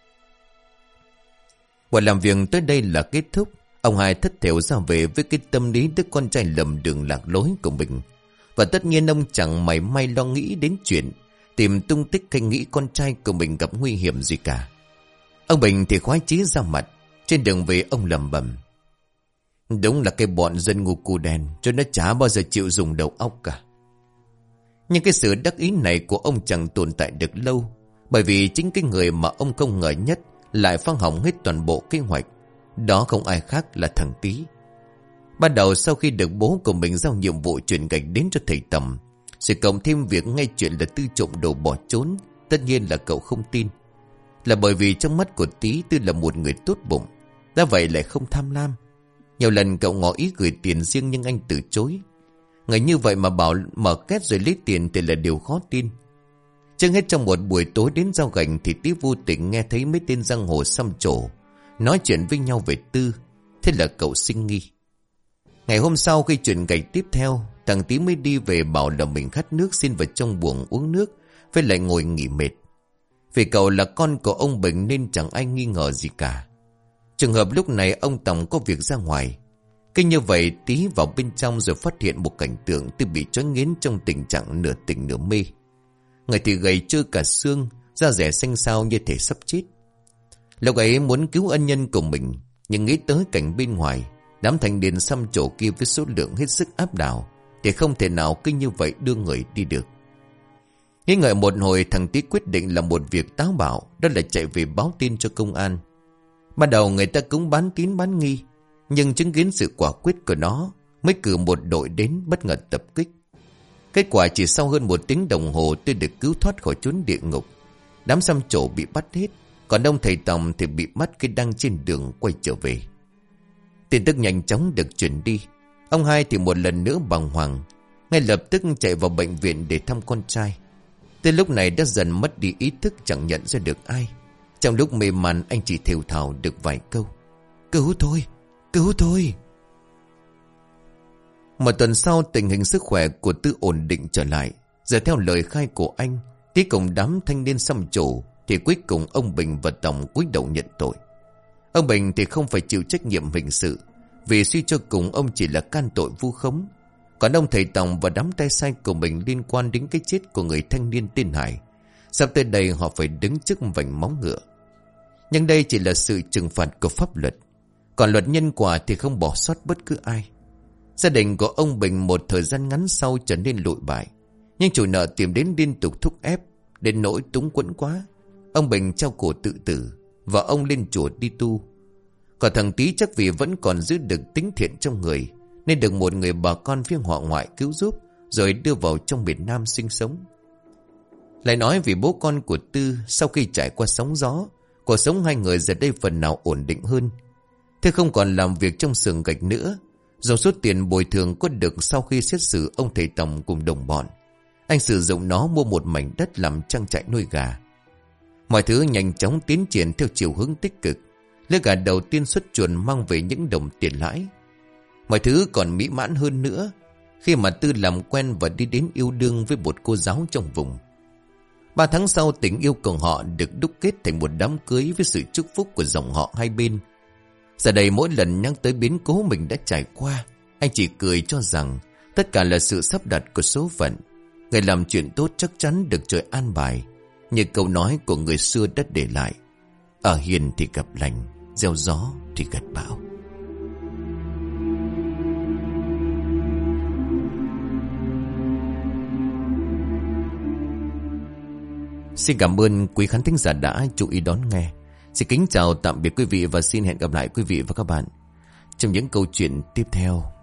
Buổi làm việc tới đây là kết thúc. Ông Hai thất thểu ra về với cái tâm lý đứa con trai lầm đường lạc lối của mình. Và tất nhiên ông chẳng mảy may lo nghĩ đến chuyện tìm tung tích hay nghĩ con trai của mình gặp nguy hiểm gì cả. Ông Bình thì khoái chí ra mặt. Trên đường về ông lầm bầm, đúng là cái bọn dân ngu cu đen, cho nó chả bao giờ chịu dùng đầu óc cả. Nhưng cái sự đắc ý này của ông chẳng tồn tại được lâu. Bởi vì chính cái người mà ông không ngờ nhất lại phá hỏng hết toàn bộ kế hoạch. Đó không ai khác là thằng Tý. Ban đầu sau khi được bố của mình giao nhiệm vụ chuyển gạch đến cho thầy Tầm, rồi cộng thêm việc ngay chuyện là Tư trộm đồ bỏ trốn, tất nhiên là cậu không tin. Là bởi vì trong mắt của Tý, Tư là một người tốt bụng, đã vậy lại không tham lam. Nhiều lần cậu ngỏ ý gửi tiền riêng nhưng anh từ chối. Người như vậy mà bảo mở két rồi lấy tiền thì là điều khó tin. Trước hết trong một buổi tối đến giao gành thì Tý vô tình nghe thấy mấy tên giang hồ xăm trổ nói chuyện với nhau về Tư. Thế là cậu sinh nghi. Ngày hôm sau khi chuyển gạch tiếp theo, thằng Tý mới đi về bảo là mình khát nước, xin vào trong buồng uống nước, với lại ngồi nghỉ mệt. Vì cậu là con của ông Bình nên chẳng ai nghi ngờ gì cả. Trường hợp lúc này ông Tòng có việc ra ngoài. Cứ như vậy Tý vào bên trong rồi phát hiện một cảnh tượng Tư bị trói nghiến trong tình trạng nửa tỉnh nửa mê. Người thì gầy trơ cả xương, da rẻ xanh xao như thể sắp chết. Lúc ấy muốn cứu ân nhân của mình, nhưng nghĩ tới cảnh bên ngoài, đám thanh niên xăm trổ kia với số lượng hết sức áp đảo, thì không thể nào cứ như vậy đưa người đi được. Nghĩ ngợi một hồi, thằng Tý quyết định làm một việc táo bạo, đó là chạy về báo tin cho công an. Ban đầu người ta cũng bán tín bán nghi, nhưng chứng kiến sự quả quyết của nó mới cử một đội đến bất ngờ tập kích. Kết quả chỉ sau hơn một tiếng đồng hồ tôi được cứu thoát khỏi chốn địa ngục. Đám xăm trổ bị bắt hết, còn ông thầy Tòng thì bị bắt khi đang trên đường quay trở về. Tin tức nhanh chóng được truyền đi. Ông Hai thì một lần nữa bàng hoàng, ngay lập tức chạy vào bệnh viện để thăm con trai. Tới lúc này đã dần mất đi ý thức, chẳng nhận ra được ai. Trong lúc mê man anh chỉ thều thào được vài câu: cứu thôi, cứu thôi. Một tuần sau tình hình sức khỏe của Tư ổn định trở lại. Giờ theo lời khai của anh, Tý cùng đám thanh niên xăm trổ thì cuối cùng ông Bình và Tòng cúi đầu nhận tội. Ông Bình thì không phải chịu trách nhiệm hình sự, vì suy cho cùng ông chỉ là can tội vu khống. Còn ông thầy Tòng và đám tay sai của mình liên quan đến cái chết của người thanh niên tên Hải, sắp tới đây họ phải đứng trước vành móng ngựa. Nhưng đây chỉ là sự trừng phạt của pháp luật, còn luật nhân quả thì không bỏ sót bất cứ ai. Gia đình của ông Bình một thời gian ngắn sau trở nên lụi bại, nhưng chủ nợ tìm đến liên tục thúc ép, đến nỗi túng quẫn quá. Ông Bình treo cổ tự tử và ông lên chùa đi tu. Còn thằng Tý chắc vì vẫn còn giữ được tính thiện trong người, nên được một người bà con phía họ ngoại cứu giúp, rồi đưa vào trong miền Nam sinh sống. Lại nói vì bố con của Tư sau khi trải qua sóng gió, cuộc sống hai người giờ đây phần nào ổn định hơn. Thế không còn làm việc trong xưởng gạch nữa. Dòng số tiền bồi thường có được sau khi xét xử ông thầy Tòng cùng đồng bọn, anh sử dụng nó mua một mảnh đất làm trang trại nuôi gà. Mọi thứ nhanh chóng tiến triển theo chiều hướng tích cực. Lứa gà đầu tiên xuất chuồng mang về những đồng tiền lãi. Mọi thứ còn mỹ mãn hơn nữa khi mà Tư làm quen và đi đến yêu đương với một cô giáo trong vùng. Ba tháng sau, tình yêu của họ được đúc kết thành một đám cưới với sự chúc phúc của dòng họ hai bên. Giờ đây mỗi lần nhắc tới biến cố mình đã trải qua, anh chỉ cười cho rằng tất cả là sự sắp đặt của số phận. Người làm chuyện tốt chắc chắn được trời an bài, như câu nói của người xưa đã để lại: ở hiền thì gặp lành, gieo gió thì gặt bão. Xin cảm ơn quý khán thính giả đã chú ý đón nghe. Xin kính chào tạm biệt quý vị và xin hẹn gặp lại quý vị và các bạn trong những câu chuyện tiếp theo.